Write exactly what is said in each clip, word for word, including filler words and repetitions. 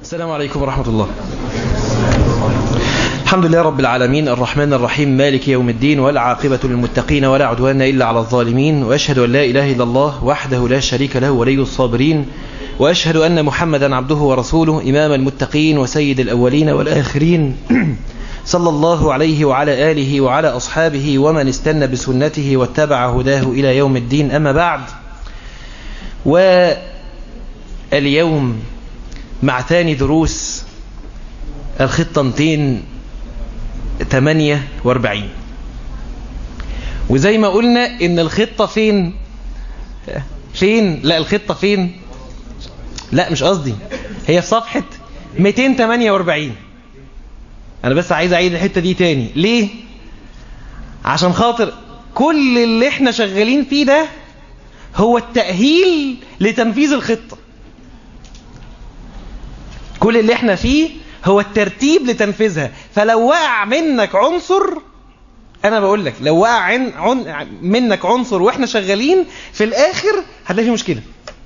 السلام عليكم ورحمة الله. الحمد لله رب العالمين الرحمن الرحيم مالك يوم الدين والعاقبة للمتقين ولا عدوان إلا على الظالمين، وأشهد أن لا إله إلا الله وحده لا شريك له ولي الصابرين، وأشهد أن محمدا عبده ورسوله إمام المتقين وسيد الأولين والآخرين صلى الله عليه وعلى آله وعلى أصحابه ومن استنى بسنته واتبع هداه إلى يوم الدين. أما بعد، واليوم مع ثاني دروس الخطة مئتين وثمانية وأربعين، وزي ما قلنا إن الخطة فين فين لا الخطة فين لا مش قصدي، هي في صفحة مئتين وثمانية وأربعين. أنا بس عايز أعيد الحتة دي تاني. ليه؟ عشان خاطر كل اللي احنا شغالين فيه ده هو التأهيل لتنفيذ الخطة. كل اللي احنا فيه هو الترتيب لتنفيذها. فلو وقع منك عنصر، انا بقول لك لو وقع عن عن منك عنصر واحنا شغالين، في الاخر هتلاقي في مشكلة،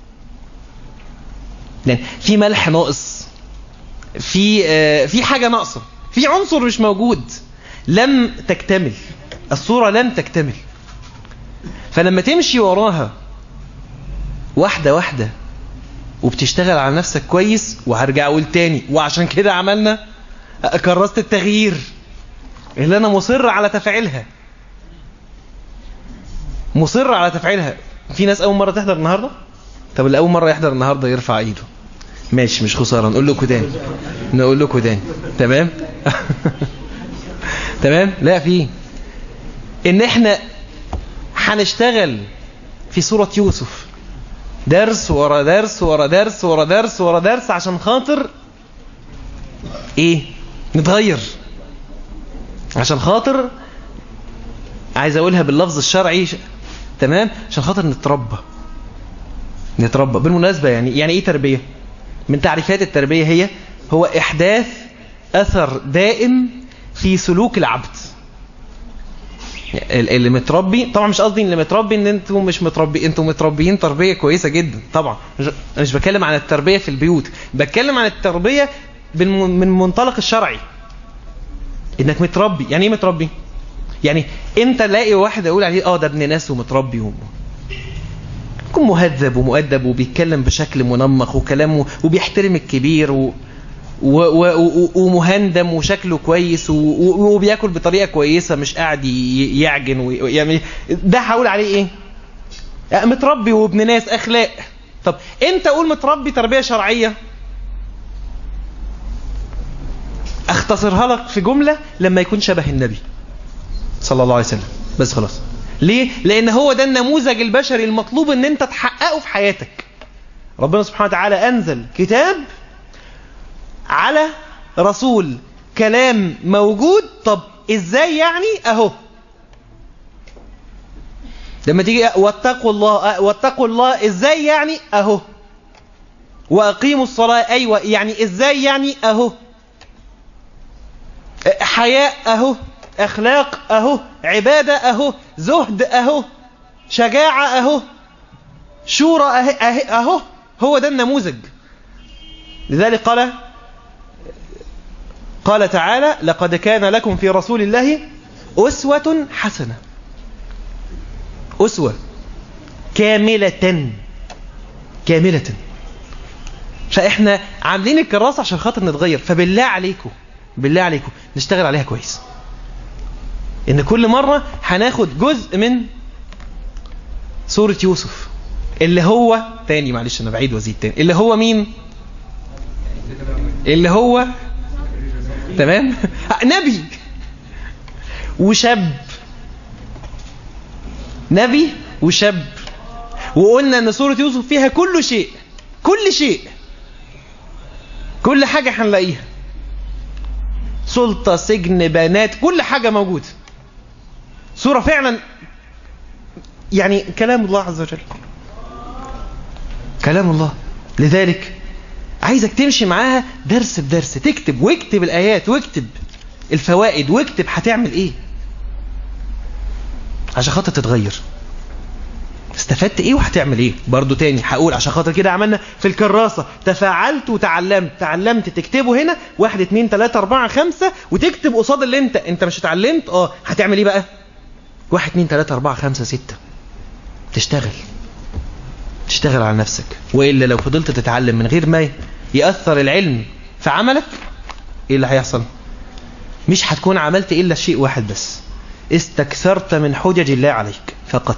لان في ملح ناقص، في آه في حاجة ناقصة، في عنصر مش موجود، لم تكتمل الصورة، لم تكتمل. فلما تمشي وراها واحدة واحدة وبتشتغل على نفسك كويس، وهرجع اقول تاني، وعشان كده عملنا كراسة التغيير اللي انا مصر على تفعيلها، مصر على تفعيلها. في ناس اول مرة تحضر النهاردة؟ طب اللي اول مرة يحضر النهاردة يرفع ايده. ماشي، مش خسارة، نقول لكم تاني نقول لكم تاني تمام تمام. لا، في ان احنا هنشتغل في سورة يوسف درس ورا درس ورا درس ورا درس ورا درس، عشان خاطر ايه؟ نتغير. عشان خاطر عايز اقولها باللفظ الشرعي، تمام، عشان خاطر نتربى نتربى بالمناسبة. يعني يعني ايه تربية؟ من تعريفات التربية هي هو احداث اثر دائم في سلوك العبد. اللي متربي، طبعا مش قصدي اللي متربي ان انتم مش متربي، انتم متربيين تربية كويسة جدا طبعا، مش بتكلم عن التربية في البيوت، بتكلم عن التربية من منطلق الشرعي. انك متربي، يعني ايه متربي؟ يعني انت لاقي واحد اقول عليه اه ده ابن ناس ومتربي، و... يكون مهذب ومؤدب وبيتكلم بشكل منمق وكلامه وبيحترم الكبير و... و... و... ومهندم وشكله كويس و... وبياكل بطريقة كويسة، مش قاعد ي... يعجن و... يعني ده هقول عليه ايه؟ متربي وابن ناس، اخلاق. طب انت قول متربي تربية شرعية، اختصرها لك في جملة: لما يكون شبه النبي صلى الله عليه وسلم. بس خلاص. ليه؟ لان هو ده النموذج البشري المطلوب ان انت تحققه في حياتك. ربنا سبحانه وتعالى انزل كتاب على رسول، كلام موجود. طب ازاي يعني؟ اهو لما تيجي واتقوا الله، واتقوا الله ازاي يعني؟ اهو. واقيموا الصلاة، ايوه يعني ازاي يعني؟ اهو. حياء اهو، اخلاق اهو، عبادة اهو، زهد اهو، شجاعة اهو، شورى اهو, أهو. هو ده النموذج. لذلك قال قال تعالى: لقد كان لكم في رسول الله أسوة حسنة. أسوة كاملة كاملة. فإحنا عاملين الكراسة عشان خاطر نتغير. فبالله عليكم بالله عليكم نشتغل عليها كويس. إن كل مرة هناخد جزء من سورة يوسف، اللي هو تاني، معلش أنا بعيد وزيد تاني، اللي هو مين؟ اللي هو تمام نبي وشاب، نبي وشاب. وقلنا ان سورة يوسف فيها كل شيء، كل شيء، كل حاجة هنلاقيها، سلطة، سجن، بنات، كل حاجة موجودة. سورة فعلا يعني كلام الله عز وجل، كلام الله. لذلك عايزك تمشي معاها درس بدرس، تكتب واكتب الآيات واكتب الفوائد واكتب هتعمل ايه عشان خاطر تتغير. استفدت ايه وهتعمل ايه. برضو تاني هقول عشان خاطر كده عملنا في الكراسة تفاعلت وتعلمت. تعلمت تكتبه هنا واحد اتنين تلاتة اربعة خمسة، وتكتب قصاد اللي انت انت مش اتعلمت اه هتعمل ايه بقى. واحد اتنين تلاتة اربعة خمسة ستة. تشتغل تشتغل على نفسك. وإلا لو فضلت تتعلم من غير ما يأثر العلم في عملك، ايه اللي هيحصل؟ مش هتكون عملت إلا شيء واحد بس، استكثرت من حجج الله عليك فقط.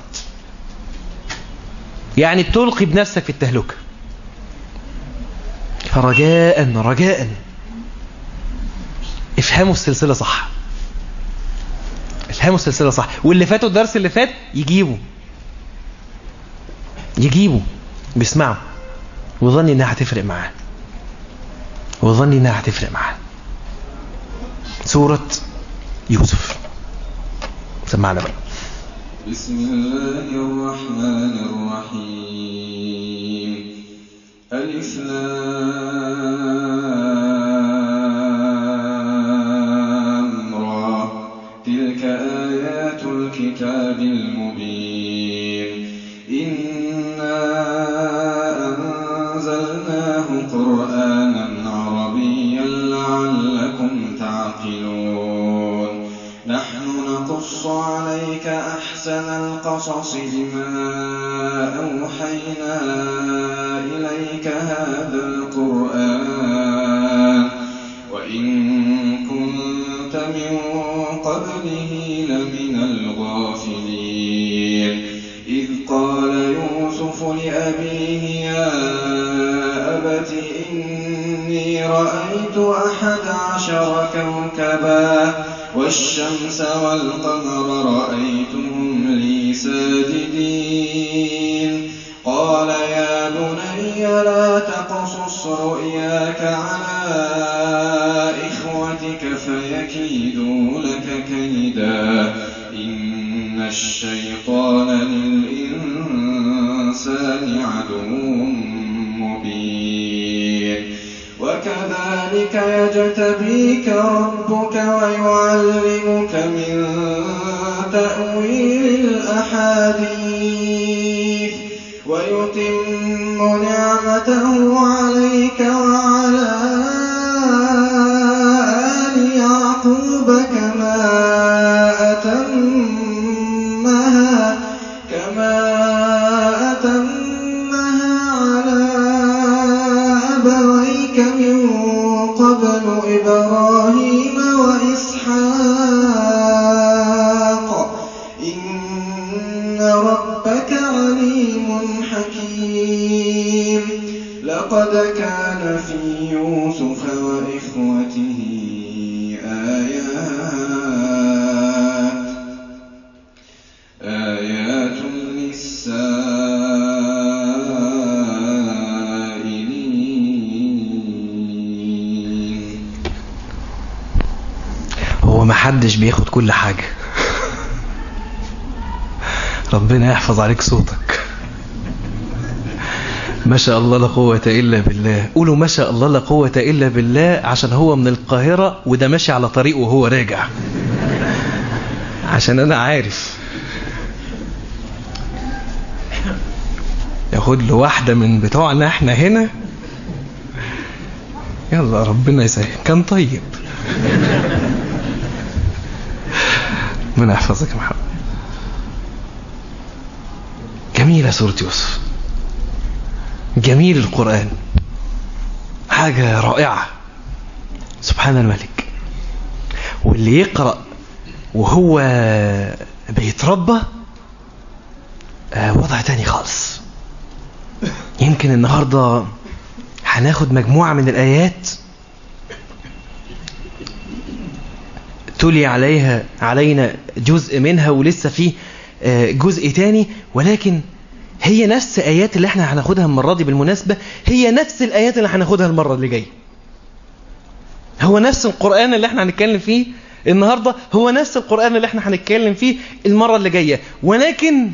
يعني بتلقي بنفسك في التهلكة. فرجاء رجاء افهموا السلسلة صح، افهموا السلسلة صح. واللي فاتوا الدرس اللي فات يجيبوا يجيبوا بيسمعوا، وظني انها هتفرق معاه وظني انها هتفرق معاه. سورة يوسف سمعنا بقى. بسم الله الرحمن الرحيم. ألف لام را. تلك آيات الكتاب المبين. إنا أنزلناه قرآنا عربيا لعلكم تعقلون. نحن نقص عليك أحسن القصص بما أوحينا إليك هذا القرآن وإن كنت من قبله لمن الغافلين. إذ قال يوسف لأبيه يا أبت إني رأيت أحد عشر كوكبا والشمس والقمر رأيتهم لي ساجدين. قال يا بني لا تقصص رؤياك على إخوتك فيكيدوا لك كيدا إن الشيطان للإنسان عدو مبين. وكذلك يجتبيك ربك ويعلمك من تأويل الأحاديث ويتم نعمته عليك وعلى آل يعقوب كما أتمها كما أتمها على أبويك من قبل إبراهيم وإسحاق إن ربك عليم حكيم. لقد كان في يوسف وإخوته آيات آيات للسائلين. هو ما حدش بياخد كل حاجة. ربنا يحفظ عليك صوتك. ما شاء الله لا قوة إلا بالله. قولوا ما شاء الله لا قوة إلا بالله، عشان هو من القاهرة وده ماشي على طريقه وهو راجع، عشان أنا عارف ياخد له واحدة من بتوعنا احنا هنا. يلا ربنا يسهل. كان طيب. من أحفظك يا محمد. جميلة سورة يوسف، جميل القرآن، حاجة رائعة. سبحان الملك. واللي يقرأ وهو بيتربى وضع تاني خالص. يمكن النهاردة هناخد مجموعة من الآيات تلي عليها علينا جزء منها ولسه فيه جزء تاني، ولكن هي نفس آيات اللي احنا هناخدها المرة دي. بالمناسبة هي نفس الآيات اللي هناخدها المرة اللي جاية. هو نفس القرآن اللي احنا هنتكلم فيه النهاردة، هو نفس القرآن اللي احنا هنتكلم فيه المرة اللي جاية، ولكن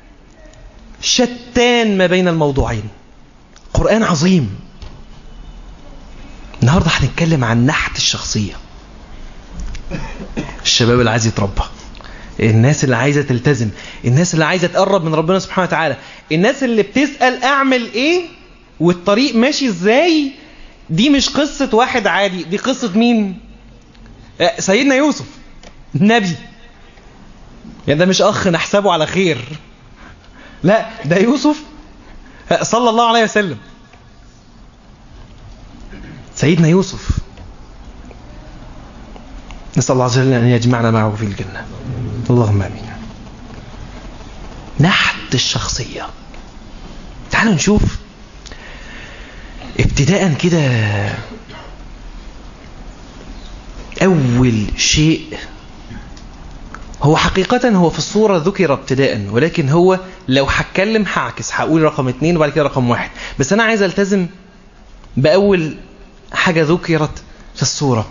شتان ما بين الموضوعين. قرآن عظيم. النهاردة هنتكلم عن نحت الشخصية. الشباب اللي عايز يتربى، الناس اللي عايزة تلتزم، الناس اللي عايزة تقرب من ربنا سبحانه وتعالى، الناس اللي بتسأل أعمل إيه والطريق ماشي إزاي. دي مش قصة واحد عادي، دي قصة مين؟ سيدنا يوسف نبي. يعني ده مش أخ نحسبه على خير، لا ده يوسف صلى الله عليه وسلم. سيدنا يوسف نسأل الله عز وجل أن يجمعنا معه في الجنة، اللهم آمين. نحت الشخصية. تعالوا نشوف ابتداء كده أول شيء. هو حقيقة هو في الصورة ذكر ابتداء، ولكن هو لو هتكلم هعكس، هقول رقم اتنين وبعد كده رقم واحد، بس أنا عايز ألتزم بأول حاجة ذكرت في الصورة.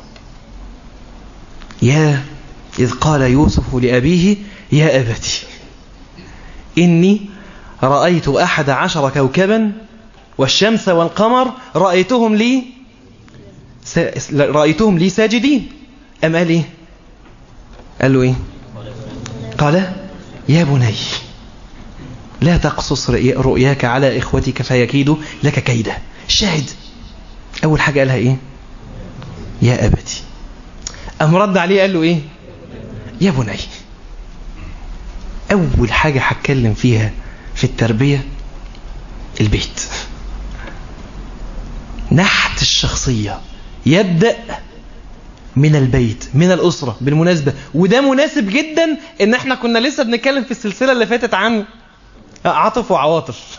يا إذ قال يوسف لأبيه يا أبتي إني رأيت أحد عشر كوكبا والشمس والقمر رأيتهم لي س... رأيتهم لي ساجدين. أم قال إيه؟ قال له إيه؟ قال يا بني لا تقصص رؤياك على إخوتك فيكيدوا لك كيدا. الشاهد أول حاجة قالها إيه؟ يا أبتي. أم رد عليه قال له إيه؟ يا بني. أول حاجة هتكلم فيها في التربية البيت. نحت الشخصية يبدأ من البيت، من الأسرة. بالمناسبة وده مناسب جدا إن احنا كنا لسه بنتكلم في السلسلة اللي فاتت عن عاطف وعواطف،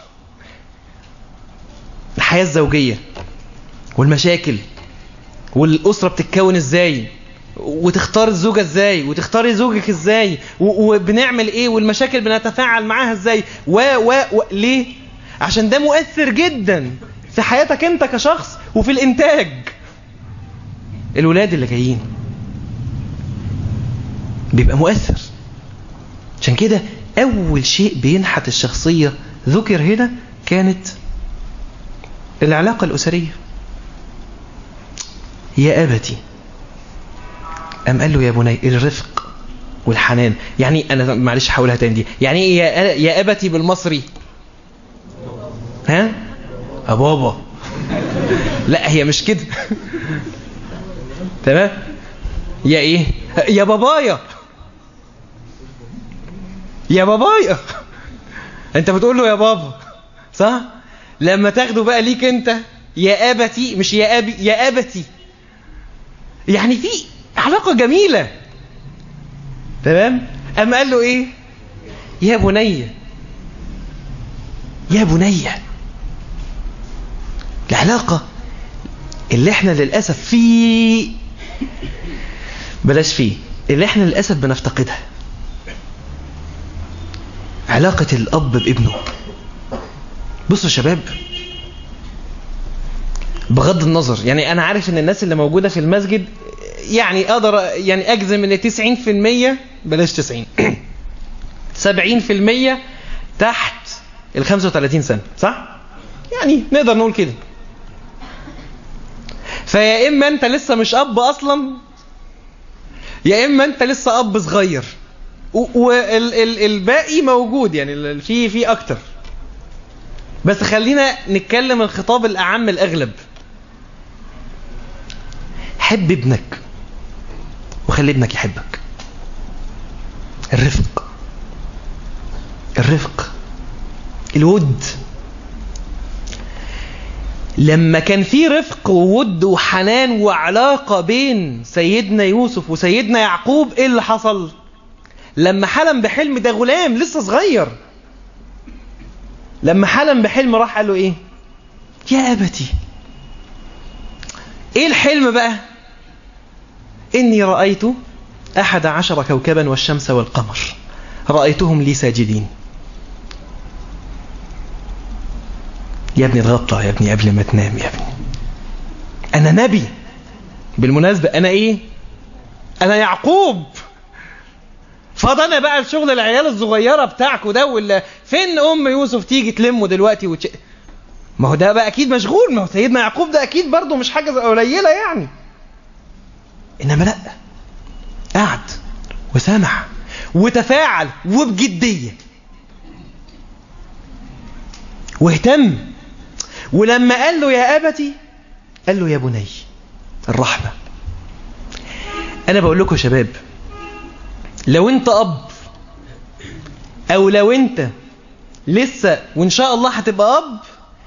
الحياة الزوجية والمشاكل، والأسرة بتتكون ازاي، وتختار الزوجة ازاي، وتختاري زوجك ازاي، وبنعمل ايه، والمشاكل بنتفاعل معاها ازاي، و و و ليه؟ عشان ده مؤثر جدا في حياتك انت كشخص وفي الانتاج. الولاد اللي جايين بيبقى مؤثر. عشان كده اول شيء بينحت الشخصية ذكر هنا كانت العلاقة الأسرية. يا أبتي. أم قال له يا بني. الرفق والحنان. يعني أنا معلش حاولها تاني دي. يعني إيه يا, يا أبتي بالمصري؟ ها؟ أبابا. لا هي مش كده. تمام؟ يا إيه؟ يا بابايا. يا بابايا. أنت بتقول له يا بابا صح؟ لما تاخده بقى ليك أنت يا أبتي، مش يا أبي، يا أبتي. يعني في علاقة جميلة. تمام؟ أما قال له إيه؟ يا بني. يا بني. العلاقة اللي احنا للأسف في بلاش فيه اللي احنا للأسف بنفتقدها، علاقة الأب بابنه. بصوا شباب، بغض النظر يعني أنا عارف إن الناس اللي موجودة في المسجد يعني أقدر يعني أجزم إن تسعين في المية بلاش تسعين سبعين في المية تحت الخمسة وثلاثين سنة، صح؟ يعني نقدر نقول كده. فيا إما أنت لسه مش أب أصلا، يا إما أنت لسه أب صغير، والباقي موجود يعني في في أكتر. بس خلينا نتكلم الخطاب الأعم الأغلب. حب ابنك وخلي ابنك يحبك. الرفق، الرفق، الود. لما كان في رفق وود وحنان وعلاقة بين سيدنا يوسف وسيدنا يعقوب، ايه اللي حصل؟ لما حلم بحلم، ده غلام لسه صغير، لما حلم بحلم راح قال له ايه؟ يا أبتي. ايه الحلم بقى؟ إني رأيت أحد عشر كوكبا والشمس والقمر رأيتهم لي ساجدين. يا ابني اتغطى يا ابني قبل ما تنام يا ابني. أنا نبي بالمناسبة. أنا إيه؟ أنا يعقوب. فضلنا بقى الشغل العيال الصغيرة بتاعكوا ده، ولا فين أم يوسف تيجي تلمه دلوقتي وتش... ما هو ده بقى أكيد مشغول. ما هو سيدنا يعقوب ده أكيد برضه مش حاجة قليلة يعني. إنما لأ، قعد وسامح وتفاعل وبجدية واهتم. ولما قال له يا أبتي قال له يا بني، الرحمة. أنا بقول لكم يا شباب، لو أنت أب أو لو أنت لسه وإن شاء الله هتبقى أب،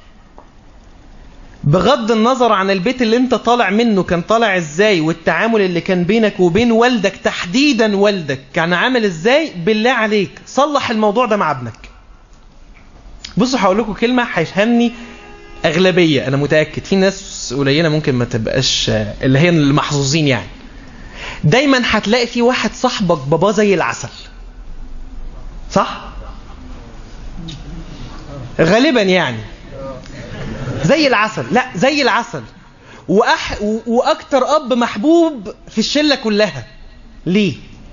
بغض النظر عن البيت اللي أنت طالع منه كان طالع إزاي، والتعامل اللي كان بينك وبين والدك تحديدا والدك كان عامل إزاي، بالله عليك صلح الموضوع ده مع ابنك. بصوا هقول لكم كلمة هيفهمني أغلبية، أنا متأكد في ناس قليلة ممكن ما تبقاش اللي هي المحظوظين يعني. دايما هتلاقي في واحد صاحبك باباه زي العسل، صح؟ غالبا يعني زي العسل، لا زي العسل، وأح... وأكتر أب محبوب في الشلة كلها. ليه؟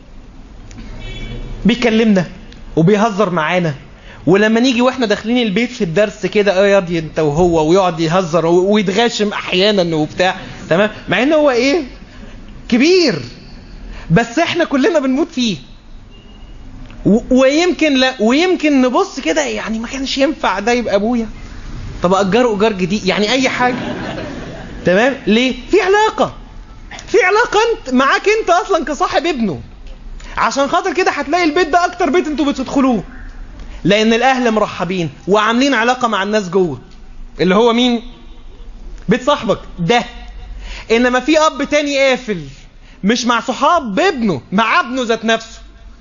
بيكلمنا وبيهزر معانا، ولما نيجي واحنا داخلين البيت في الدرس كده اه ياضي انت وهو، ويقعد يهزر ويتغاشم احيانا وبتاع، تمام، مع انه هو ايه كبير، بس احنا كلنا بنموت فيه. و... ويمكن لا ويمكن نبص كده يعني ما كانش ينفع ده يبقى ابويا، طب اجره ايجار جديد يعني اي حاجه، تمام. ليه؟ في علاقه في علاقه انت معاك انت اصلا كصاحب ابنه، عشان خاطر كده هتلاقي البيت ده اكتر بيت انتوا بتدخلوه، لان الاهل مرحبين وعاملين علاقه مع الناس جوه، اللي هو مين؟ بيت صاحبك ده. انما في اب تاني قافل، مش مع صحاب ابنه، مع ابنه ذات نفسه.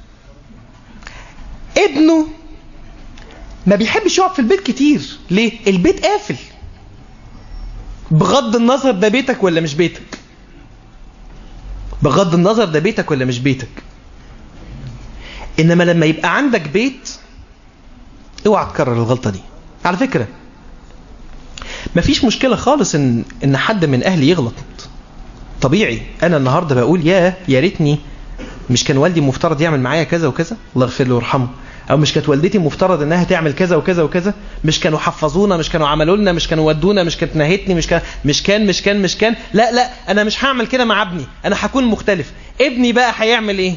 ابنه ما بيحبش يقعد في البيت كتير. ليه؟ البيت قافل، بغض النظر ده بيتك ولا مش بيتك، بغض النظر ده بيتك ولا مش بيتك. انما لما يبقى عندك بيت، اوعى تكرر الغلطة دي. على فكرة مفيش مشكلة خالص ان ان حد من اهلي يغلط، طبيعي. انا النهاردة بقول يا يا ريتني مش كان والدي مفترض يعمل معايا كذا وكذا، الله يغفر له ويرحمه، او مش كانت والدتي مفترض انها تعمل كذا وكذا وكذا، مش كانوا حفظونا، مش كانوا عملوا لنا، مش كانوا ودونا، مش كانت نهتني، مش كان مش كان مش كان مش كان لا لا انا مش هعمل كده مع ابني، انا هكون مختلف. ابني بقى هيعمل ايه؟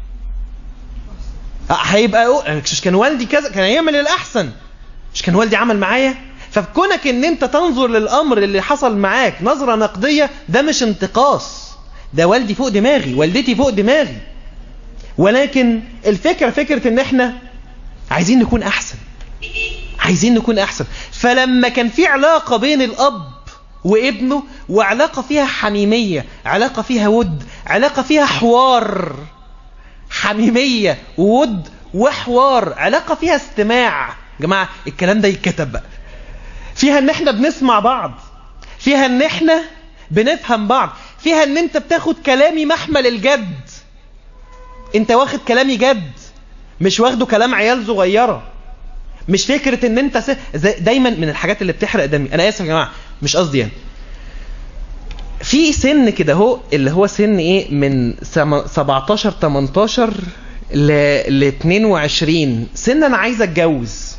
هيبقى مش كان والدي كذا كان هيعمل الاحسن، مش كان والدي عمل معايا. فكونك ان انت تنظر للامر اللي حصل معاك نظرة نقدية، ده مش انتقاص، ده والدي فوق دماغي، والدتي فوق دماغي، ولكن الفكرة فكرة ان احنا عايزين نكون احسن، عايزين نكون احسن. فلما كان في علاقة بين الاب وابنه، وعلاقة فيها حميمية، علاقة فيها ود، علاقة فيها حوار، حميمية وود وحوار، علاقة فيها استماع. جماعة الكلام ده يتكتب بقى، فيها ان احنا بنسمع بعض، فيها ان احنا بنفهم بعض، فيها ان انت بتاخد كلامي محمل الجد، انت واخد كلامي جد، مش واخده كلام عيال صغيرة. مش فكرة ان انت س... دايما من الحاجات اللي بتحرق دمي، انا اسف يا جماعة مش قصدي يعني، في سن كده هو اللي هو سن ايه، من سبعتاشر تمنتاشر ل اتنين وعشرين، سن انا عايز اتجوز.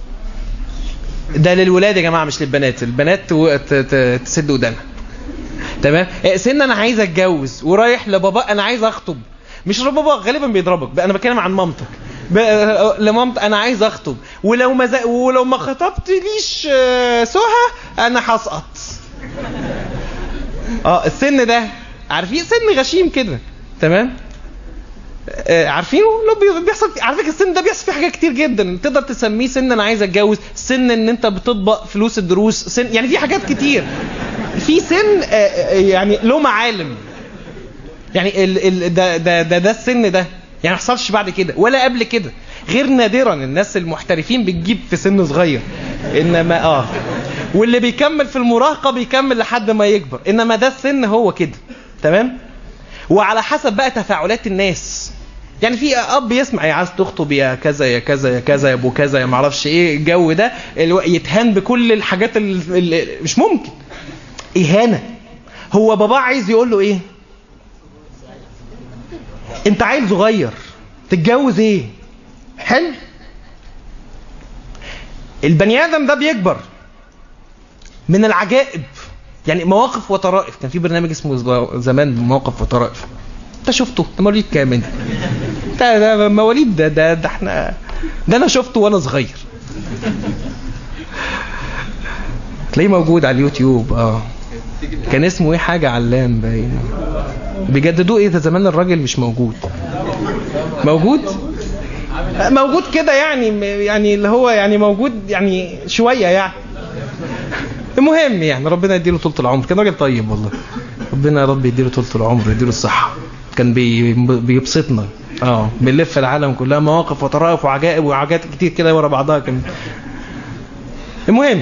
ده للولاد يا جماعة مش للبنات، البنات تسد ودانها، تمام. سن انا عايز اتجوز ورايح لبابا انا عايز اخطب، مش بابا غالبا بيضربك، انا بتكلم عن مامتك، لمامت انا عايز اخطب، ولو ما زي... ولو ما خطبتليش سهى انا هسقط. اه السن ده عارفين سن غشيم كده، تمام. آه عارفينه لو بيحصل على فكره السن ده بيحصل فيه حاجات كتير جدا، تقدر تسميه سن انا عايز اتجوز، سن ان انت بتطبق فلوس الدروس، سن يعني في حاجات كتير، في سن آه يعني له معالم، يعني ال ال ده ده ده, ده السن ده يعني ما حصلش بعد كده ولا قبل كده، غير نادرا الناس المحترفين بتجيب في سن صغير، انما اه واللي بيكمل في المراهقه بيكمل لحد ما يكبر، انما ده السن هو كده، تمام. وعلى حسب بقى تفاعلات الناس، يعني في اب يسمع يا عايز تخطب يا كذا يا كذا يا كذا يا ابو كذا يا معرفش ايه الجو ده، يتهان بكل الحاجات اللي مش ممكن، اهانه. هو بابا عايز يقول له ايه؟ انت عيل صغير تتجوز ايه؟ حلو. البني ادم ده بيكبر من العجائب، يعني مواقف وطرائف، كان في برنامج اسمه زمان مواقف وطرائف، انت شفته؟ انت مواليد كام انت؟ ده ده مواليد ده ده, ده احنا ده انا شفته وانا صغير. تلاقيه موجود على اليوتيوب. اه كان اسمه ايه حاجه علام باين. بيجددوه ايه ده زمان الراجل مش موجود. موجود موجود كده يعني يعني اللي هو يعني موجود يعني شويه يعني. المهم يعني ربنا يديله طولة العمر. كان راجل طيب والله. ربنا يا رب يديله طولة العمر يديله الصحه. كان بي بيبسطنا. اه بنلف العالم كلها مواقف وطرائف وعجائب وحاجات كتير كده ورا بعضها. كان المهم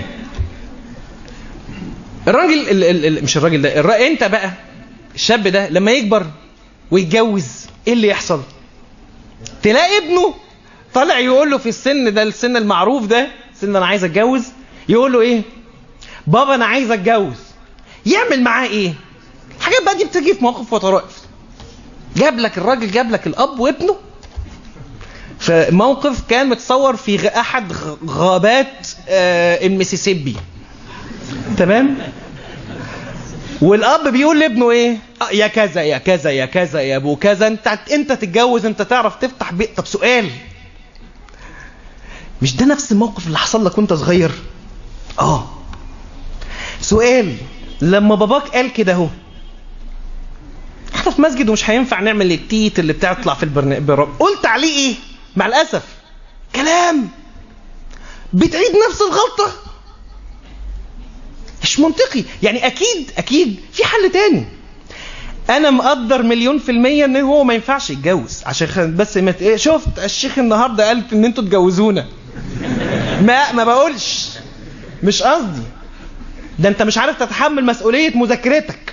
الراجل ال ال ال مش الراجل ده الر... انت بقى الشاب ده لما يكبر ويتجوز ايه اللي يحصل؟ تلاقي ابنه طالع يقول له في السن ده السن المعروف ده سن انا عايز اتجوز. يقول له ايه؟ بابا انا عايز اتجوز. يعمل معاه ايه؟ الحاجات بقى دي بتيجي في مواقف وطرائف. جاب لك الراجل جاب لك الاب وابنه في موقف كان متصور في احد غابات آه المسيسيبي. تمام؟ والاب بيقول لابنه ايه؟ آه يا كذا يا كذا يا كذا يا ابو كذا انت انت تتجوز انت تعرف تفتح بيت. طب سؤال، مش ده نفس الموقف اللي حصل لك وانت صغير؟ اه سؤال، لما باباك قال كده اهو احنا في مسجد ومش هينفع نعمل التيت اللي بتطلع في البرنامج، قلت عليه ايه؟ مع الاسف كلام بتعيد نفس الغلطه. مش منطقي يعني. اكيد اكيد في حل تاني. انا مقدر مليون في المية ان هو ما ينفعش يتجوز عشان بس ما ايه شفت الشيخ النهارده قال ان انتوا تجوزونا. ما ما بقولش مش قصدي. ده انت مش عارف تتحمل مسؤولية مذاكرتك.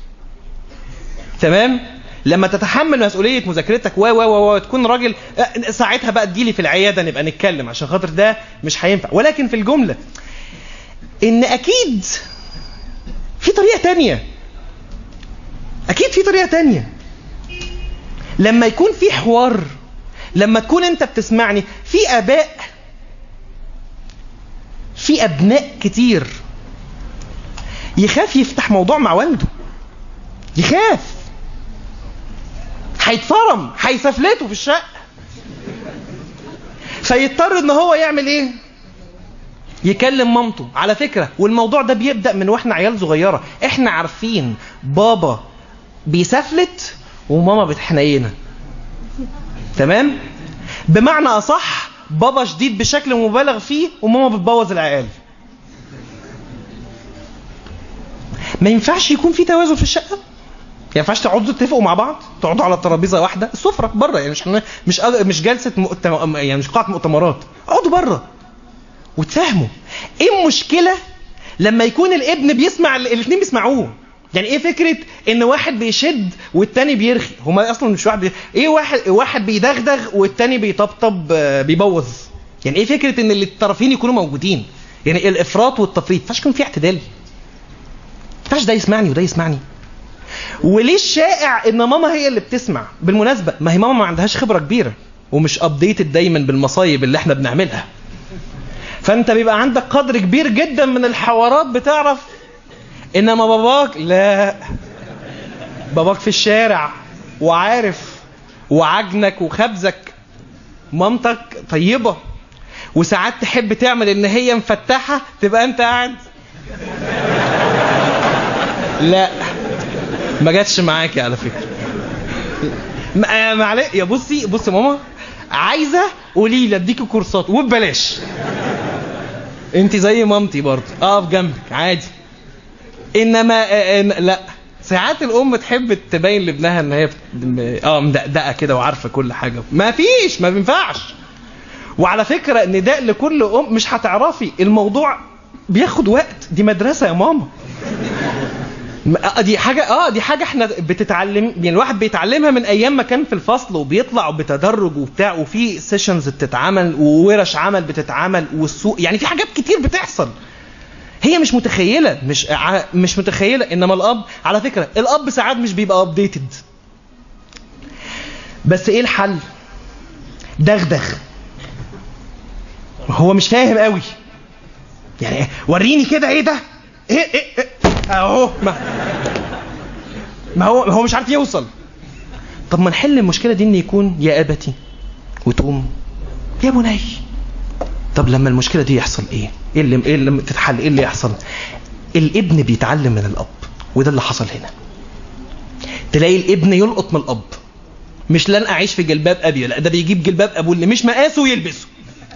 تمام؟ لما تتحمل مسؤولية مذاكرتك و و و تكون راجل ساعتها بقى تجيلي في العيادة نبقى نتكلم عشان خاطر ده مش هينفع. ولكن في الجملة ان اكيد في طريقة تانية. اكيد في طريقة تانية. لما يكون في حوار، لما تكون انت بتسمعني، في اباء في ابناء كتير يخاف يفتح موضوع مع والده. يخاف هيتفرم هيسفلته في الشقة. فيضطر ان هو يعمل ايه؟ يكلم مامته. على فكرة والموضوع ده بيبدأ من واحنا عيال صغيرة. احنا عارفين بابا بيسفلت وماما بتحنينا. تمام؟ بمعنى اصح بابا شديد بشكل مبالغ فيه وماما بتبوظ العيال. ما ينفعش يكون في توازن في الشقة. ما ينفعش تقعدوا تتفقوا مع بعض تقعدوا على الترابيزه واحده السفره بره يعني مش مش مش جلسه مؤتم... يعني مش قاعه مؤتمرات. اقعدوا بره وتفهموا. ايه المشكله لما يكون الابن بيسمع الاثنين بيسمعوه؟ يعني ايه فكره ان واحد بيشد والتاني بيرخي؟ هما اصلا مش واحد بي... ايه واحد واحد بيدغدغ والتاني بيطبطب بيبوظ؟ يعني ايه فكره ان الطرفين يكونوا موجودين؟ يعني الافراط والتفريط. ما ينفعش يكون في اعتدال. ما ينفعش ده يسمعني وده يسمعني. وليه الشائع ان ماما هي اللي بتسمع؟ بالمناسبه ما هي ماما ما عندهاش خبره كبيره ومش ابديتد دايما بالمصايب اللي احنا بنعملها. فانت بيبقى عندك قدر كبير جدا من الحوارات بتعرف. انما باباك لا، باباك في الشارع وعارف وعجنك وخبزك. مامتك طيبه وساعات تحب تعمل ان هي مفتحه تبقى انت قاعد لا ما جاتش معاكي على فكره. معلش يا بصي بصي ماما عايزه قولي لي اديكي كورسات وببلاش. انت زي مامتي برضه اقف جنبك عادي. انما لا ساعات الام تحب تبين لابنها ان هي اه مدقدقه كده وعارفه كل حاجه. ما فيش ما بينفعش. وعلى فكره نداء لكل ام مش هتعرفي الموضوع بياخد وقت. دي مدرسه يا ماما. دي حاجه اه دي حاجه احنا بتتعلم يعني الواحد بيتعلمها من ايام ما كان في الفصل وبيطلع بتدرج وبتاع وفي سيشنز بتتعمل وورش عمل بتتعمل والسوق يعني في حاجات كتير بتحصل. هي مش متخيله مش مش متخيله. انما الاب على فكره الاب ساعات مش بيبقى ابديتد. بس ايه الحل؟ دغدغ. هو مش فاهم قوي يعني. وريني كده ايه ده ايه ايه, إيه؟ اهو ما, ما هو هو مش عارف يوصل. طب ما نحل المشكلة دي ان يكون يا ابتي وتقوم يا بني. طب لما المشكلة دي يحصل ايه؟ ايه اللي, إيه اللي تتحل؟ ايه اللي يحصل؟ الابن بيتعلم من الاب، وده اللي حصل هنا. تلاقي الابن يلقط من الاب، مش لن اعيش في جلباب ابي، لا ده بيجيب جلباب ابوه اللي مش مقاسه ويلبسه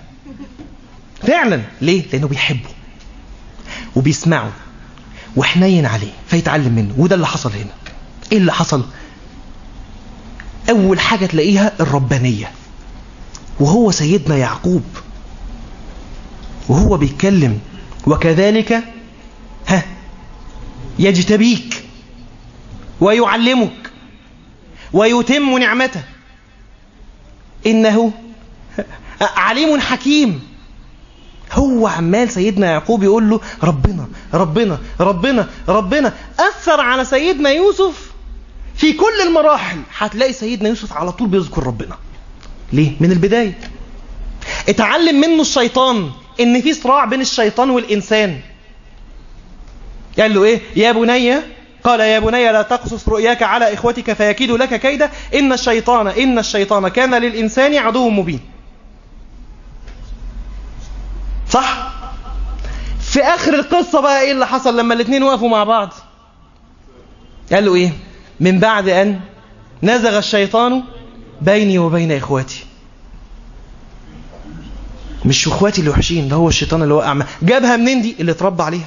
فعلا. ليه؟ لانه بيحبه وبيسمعه وحنين عليه فيتعلم منه، وده اللي حصل هنا. ايه اللي حصل؟ اول حاجة تلاقيها الربانية، وهو سيدنا يعقوب وهو بيتكلم وكذلك ها يجتبيك ويعلمك ويتم نعمته إنه عليم حكيم. هو عمال سيدنا يعقوب يقول له ربنا ربنا ربنا ربنا. أثر على سيدنا يوسف في كل المراحل. هتلاقي سيدنا يوسف على طول بيذكر ربنا. ليه؟ من البداية. اتعلم منه الشيطان ان في صراع بين الشيطان والإنسان. قال له ايه؟ يا بني، قال يا بني لا تقصص رؤياك على إخوتك فيكيدوا لك كيدا إن الشيطان إن الشيطان كان للإنسان عدو مبين. صح؟ في آخر القصة بقى ايه اللي حصل لما الاثنين وقفوا مع بعض؟ قال له ايه؟ من بعد أن نزغ الشيطان بيني وبين إخواتي. مش إخواتي اللي وحشين، ده هو الشيطان اللي وقع. جابها منين دي؟ اللي اتربى عليها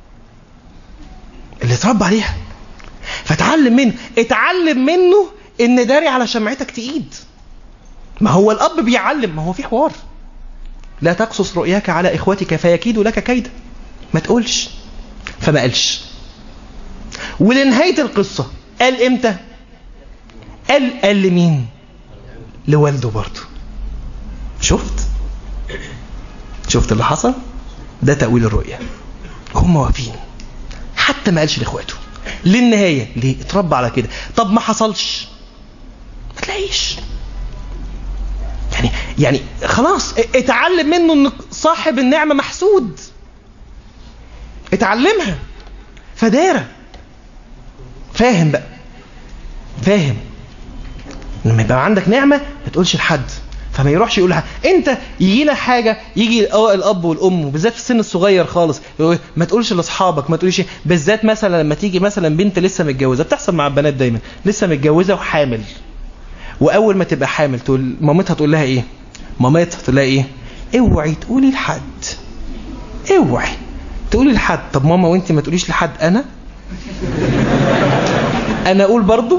اللي اتربى عليها فتعلم منه. اتعلم منه ان داري على شمعتك تقيد. ما هو الأب بيعلم، ما هو في حوار. لا تقصص رؤياك على إخوتك فيكيدوا لك كيدا. ما تقولش. فما قالش. ولنهاية القصة قال امتى؟ قال قال لمين؟ لوالده برضه. شفت شفت اللي حصل؟ ده تأويل الرؤية. هم واقفين حتى ما قالش لاخواته للنهاية. ليه؟ اتربى على كده. طب ما حصلش، ما تلاقيش. يعني يعني خلاص اتعلم منه ان صاحب النعمة محسود. اتعلمها فدارة. فاهم بقى؟ فاهم لما يبقى عندك نعمة ما تقولش لحد، فما يروحش يقول لها انت. يجي لها حاجه، يجي الاب والام وبالذات في السن الصغير خالص ما تقولش لاصحابك، ما تقولش. بالذات مثلا لما تيجي مثلا بنت لسه متجوزه، بتحصل مع البنات دايما، لسه متجوزه وحامل، واول ما تبقى حامل تقول مامتها تقول لها ايه؟ مامتها تقول لها ايه؟ اوعي تقولي لحد، اوعي تقولي لحد. طب ماما وانت ما تقوليش لحد، انا انا اقول برضو.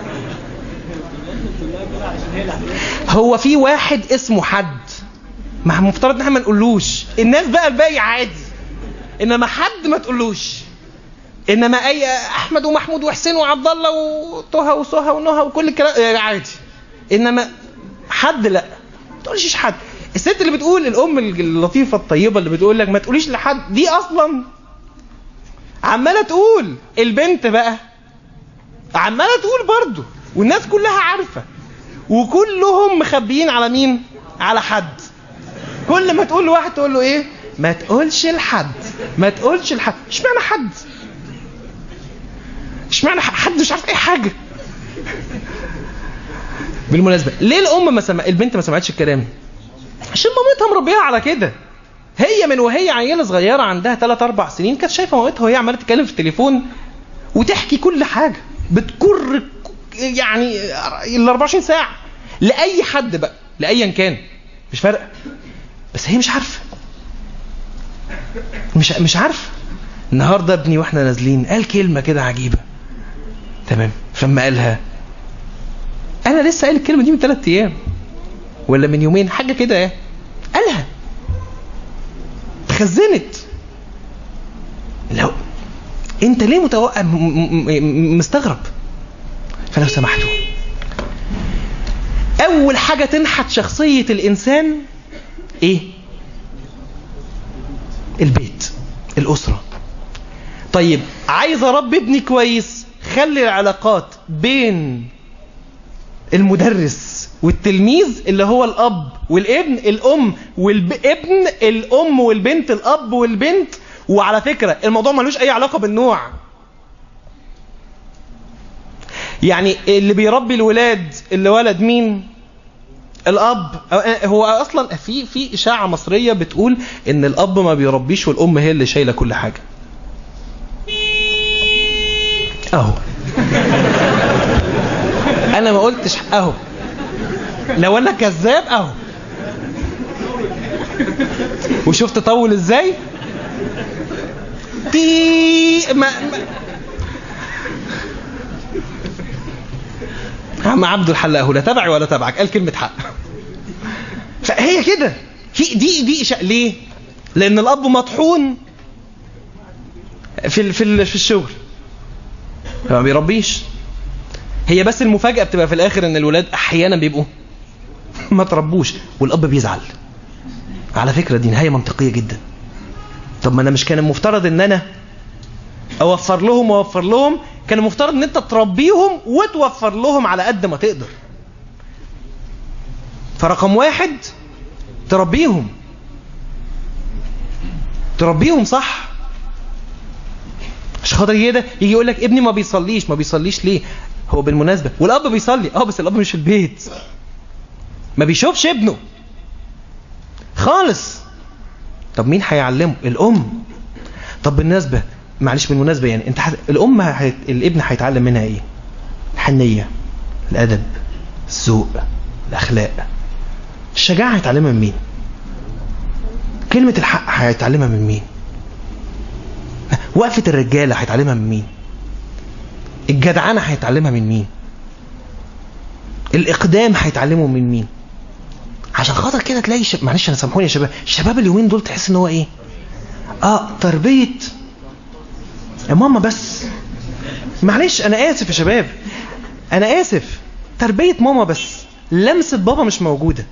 هو في واحد اسمه حد، ما مفترض ان احنا ما نقولوش. الناس بقى الباقي عادي، انما حد ما تقولوش. انما اي احمد ومحمود وحسين وعبد الله وطه وسهى ونهى وكل الكلام عادي. انما حد لا، ما تقولش حد. الست اللي بتقول، الام اللطيفه الطيبه اللي بتقول لك ما تقوليش لحد، دي اصلا عماله تقول. البنت بقى عماله تقول برضو، والناس كلها عارفه، وكلهم مخبيين على مين؟ على حد. كل ما تقول لواحد تقول له ايه؟ ما تقولش لحد، ما تقولش لحد. اشمعنى حد؟ اشمعنى حد مش عارف اي حاجه؟ بالمناسبه ليه الام ما سمع البنت ما سمعتش الكلام؟ عشان مامتها مربيها على كده. هي من وهي عيله صغيره عندها ثلاث أربع سنين كانت شايفه مامتها وهي عماله تتكلم في التليفون وتحكي كل حاجه، بتكر يعني ال أربعة وعشرين ساعه لاي حد بقى، لايا كان، مش فارقه. بس هي مش عارفه، مش مش عارفه. النهارده ابني واحنا نازلين قال كلمه كده عجيبه، تمام؟ فلما قالها، انا لسه قايل الكلمه دي من ثلاث ايام ولا من يومين حاجه كده، ايه قالها، تخزنت. لو انت ليه متوقع مستغرب؟ فلو سمحتوا، اول حاجه تنحت شخصيه الانسان ايه؟ البيت، الاسره. طيب عايز اربي ابني كويس، خلي العلاقات بين المدرس والتلميذ اللي هو الاب والابن، الام والابن، الام والبنت، الاب والبنت. وعلى فكره الموضوع ملوش اي علاقه بالنوع. يعني اللي بيربي الولاد اللي ولد مين؟ الاب. هو اصلا في في اشاعه مصريه بتقول ان الاب ما بيربيش والام هي اللي شايله كل حاجه. اهو انا ما قلتش اهو، لو انا كذاب اهو. وشفت طول ازاي؟ تي ما, ما. عم عبد الحلاق لا تبعي ولا تبعك، قال كلمه حق. فهي كده، في دي دي إشاء. ليه؟ لان الاب مطحون في في في الشغل ما بيربيش. هي بس المفاجاه بتبقى في الاخر ان الولاد احيانا بيبقوا ما تربوش والاب بيزعل. على فكره دي نهايه منطقيه جدا. طب ما انا مش كان المفترض ان انا اوفر لهم واوفر لهم؟ كان المفترض ان انت تربيهم وتوفر لهم على قد ما تقدر. فرقم واحد تربيهم تربيهم صح. مش خاطر كده يجي يقول لك ابني ما بيصليش. ما بيصليش ليه؟ هو بالمناسبه والاب بيصلي اه بس الاب مش في البيت، ما بيشوفش ابنه خالص. طب مين هيعلمه؟ الام. طب بالنسبه معلش بالمناسبه يعني انت حد... الام هت... الابن هيتعلم منها ايه؟ الحنيه، الادب، الذوق، الاخلاق. الشجاعه هيتعلمها من مين؟ كلمه الحق هيتعلمها من مين؟ وقفه الرجاله هيتعلمها من مين؟ الجدعنه هيتعلمها من مين؟ الاقدام هيتعلمه من مين؟ عشان خاطر كده تلاقي ش... معلش انا سامحوني يا شباب، الشباب اليومين دول تحس ان هو ايه؟ اه تربيه يا ماما بس. معلش انا اسف يا شباب، انا اسف، تربيه ماما بس، لمسه بابا مش موجوده.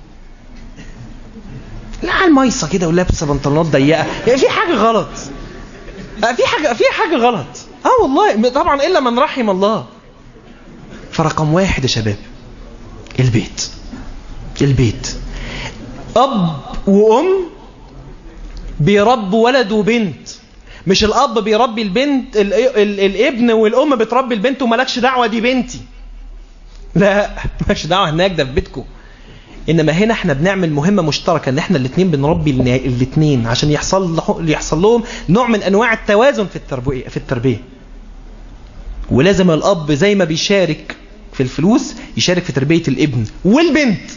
لا على الميصه كده ولابسه بنطلونات ضيقه، يعني في حاجه غلط، في حاجه في حاجه غلط. اه والله طبعا الا من رحم الله. فرقم واحد يا شباب البيت. البيت اب وام بيربوا ولد وبنت، مش الاب بيربي البنت ال ال الابن والام بتربي البنت ومالكش دعوه دي بنتي. لا مالكش دعوه هناك، ده في بيتكم. انما هنا احنا بنعمل مهمه مشتركه ان احنا الاثنين بنربي الاثنين عشان يحصل يحصل لهم نوع من انواع التوازن في التربيه في التربيه. ولازم الاب زي ما بيشارك في الفلوس يشارك في تربيه الابن والبنت،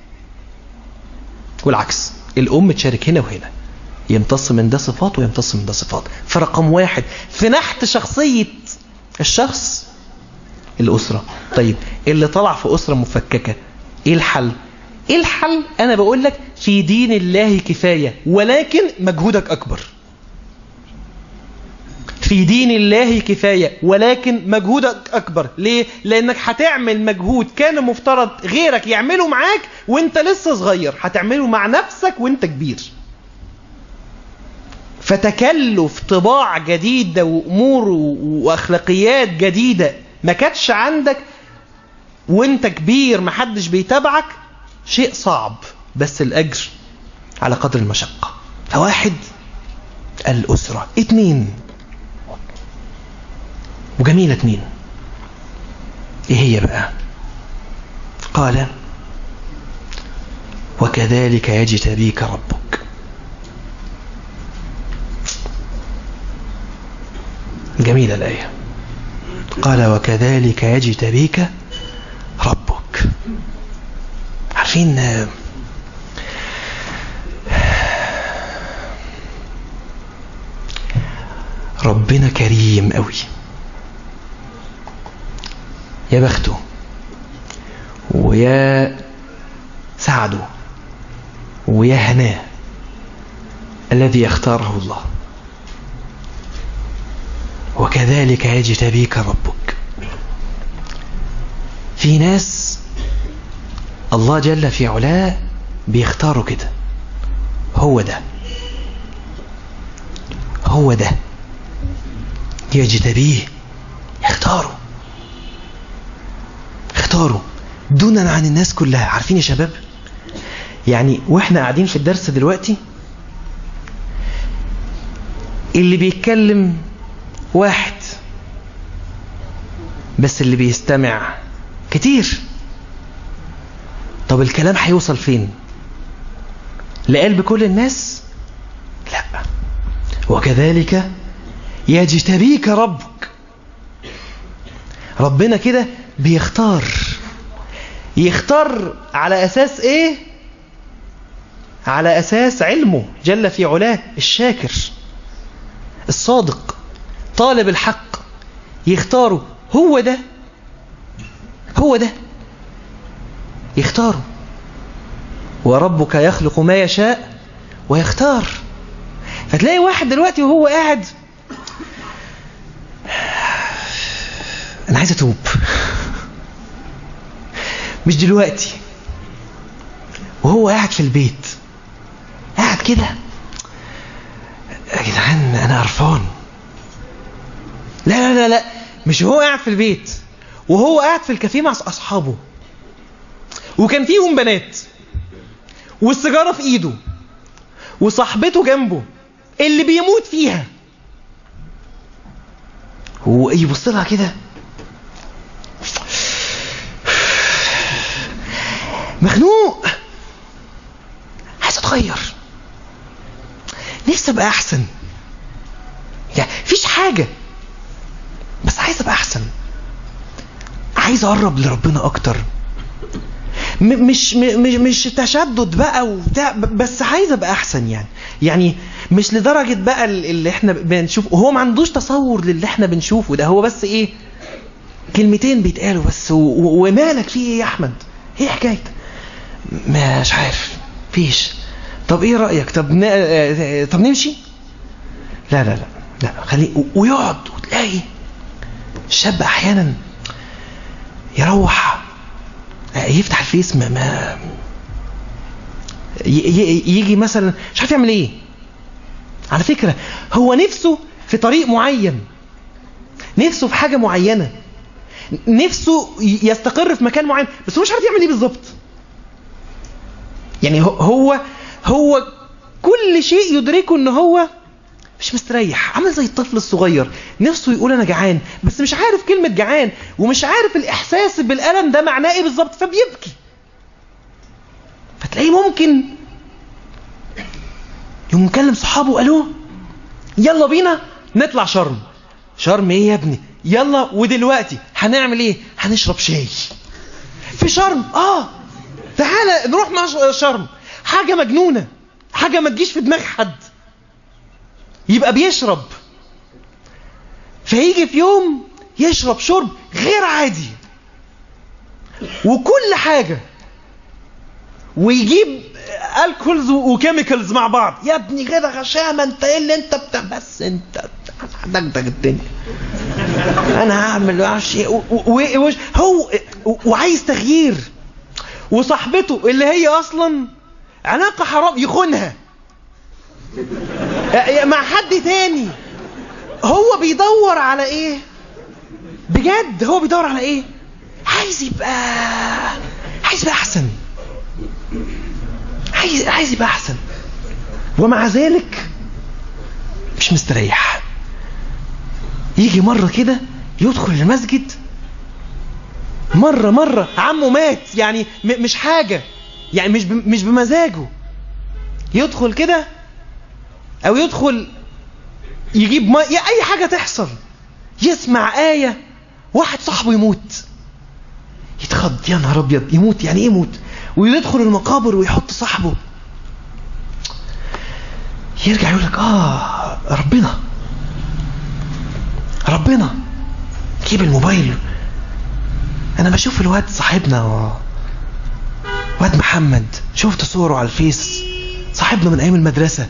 والعكس الام تشارك هنا وهنا، يمتص من ده صفات ويمتص من ده صفات. فرقم واحد في نحت شخصيه الشخص الاسره. طيب اللي طلع في اسره مفككه ايه الحل؟ ايه الحل؟ انا بقول لك في دين الله كفايه ولكن مجهودك اكبر. في دين الله كفايه ولكن مجهودك اكبر. ليه؟ لانك هتعمل مجهود كان المفترض غيرك يعمله معاك وانت لسه صغير، هتعمله مع نفسك وانت كبير. فتكلف طباع جديده وامور واخلاقيات جديده ما كانتش عندك وانت كبير محدش بيتابعك شيء صعب، بس الاجر على قدر المشقه. فواحد الاسره. اتنين وجميله اتنين ايه هي بقى؟ قال وكذلك يجتبيك ربك. جميله الايه. قال وكذلك يجتبيك ربك. عارفين ربنا كريم قوي، يا بخته ويا سعده ويا هناه الذي يختاره الله. وكذلك يجتبيك ربك. في ناس الله جل في علاه بيختاروا كده، هو ده هو ده يجتبيه، اختاره اختاره دونا عن الناس كلها. عارفين يا شباب يعني واحنا قاعدين في الدرس دلوقتي اللي بيتكلم واحد بس اللي بيستمع كتير. طب الكلام هيوصل فين؟ لقلب كل الناس؟ لا. وكذلك يجتبيك ربك. ربنا كده بيختار. يختار على أساس إيه؟ على أساس علمه جل في علاه. الشاكر الصادق طالب الحق يختاره. هو ده هو ده يختاره. وربك يخلق ما يشاء ويختار. فتلاقي واحد دلوقتي وهو قاعد، أنا عايز أتوب، مش دلوقتي، وهو قاعد في البيت قاعد كده، يا جدعان أنا قرفان. لا لا لا لا مش هو قاعد في البيت، وهو قاعد في الكافيه مع أصحابه، وكان فيهم بنات، والسيجارة في إيده، وصاحبته جنبه اللي بيموت فيها، هو يبص لها كده مخنوق، عايز اتغير، نفسي ابقى احسن، يعني فيش حاجة بس عايز ابقى احسن، عايز اقرب لربنا اكتر، م- مش مش مش تشدد بقى وبتاع، بس عايز ابقى احسن. يعني يعني مش لدرجة بقى اللي احنا بنشوفه، هو ما عندوش تصور للي احنا بنشوفه ده، هو بس ايه كلمتين بيتقالوا بس، ومالك فيه ايه يا احمد، ايه حكايتك؟ مش عارف، فيش. طب ايه رأيك؟ طب ن... طب نمشي؟ لا لا لا لا خليه، ويقعد. وتلاقي الشاب احيانا يروح يفتح الفيس، ما, ما ي... يجي مثلا مش عارف يعمل ايه. على فكرة هو نفسه في طريق معين، نفسه في حاجة معينة، نفسه يستقر في مكان معين، بس هو مش عارف يعمل ايه بالظبط. يعني هو هو كل شيء يدركه ان هو مش مستريح، عامل زي الطفل الصغير نفسه يقول انا جعان، بس مش عارف كلمة جعان، ومش عارف الاحساس بالألم ده معناه ايه بالظبط، فبيبكي. فتلاقيه ممكن يوم مكلم صحابه، قالوا يلا بينا نطلع شرم. شرم ايه يا ابني؟ يلا. ودلوقتي هنعمل ايه؟ هنشرب شاي في شرم. اه تعالى نروح مع شرم. حاجة مجنونة، حاجة ما تجيش في دماغ حد. يبقى بيشرب، فيجي في يوم يشرب شرب غير عادي وكل حاجة، ويجيب الكولز وكيميكالز مع بعض. يا ابني كده غشامة، انت ايه اللي انت بتاع؟ بس انت دغدغ الدنيا، انا هعمل شيء. هو وعايز تغيير، وصاحبته اللي هي اصلا علاقة حرام يخونها مع حد تاني. هو بيدور على ايه بجد؟ هو بيدور على ايه؟ عايز يبقى عايز يبقى احسن، عايز عايز يبقى احسن، ومع ذلك مش مستريح. يجي مرة كده يدخل المسجد، مرة مرة عمه مات، يعني مش حاجة، يعني مش مش بمزاجه يدخل كده، او يدخل يجيب ما اي حاجة تحصل، يسمع آية، واحد صاحبه يموت، يتخض، يا نهار ابيض، يموت؟ يعني ايه يموت؟ ويدخل المقابر ويحط صاحبه، يرجع يقول لك اه ربنا ربنا جيب الموبايل. انا بشوف الواد صاحبنا، واد محمد، شفت صوره على الفيس، صاحبنا من ايام المدرسة،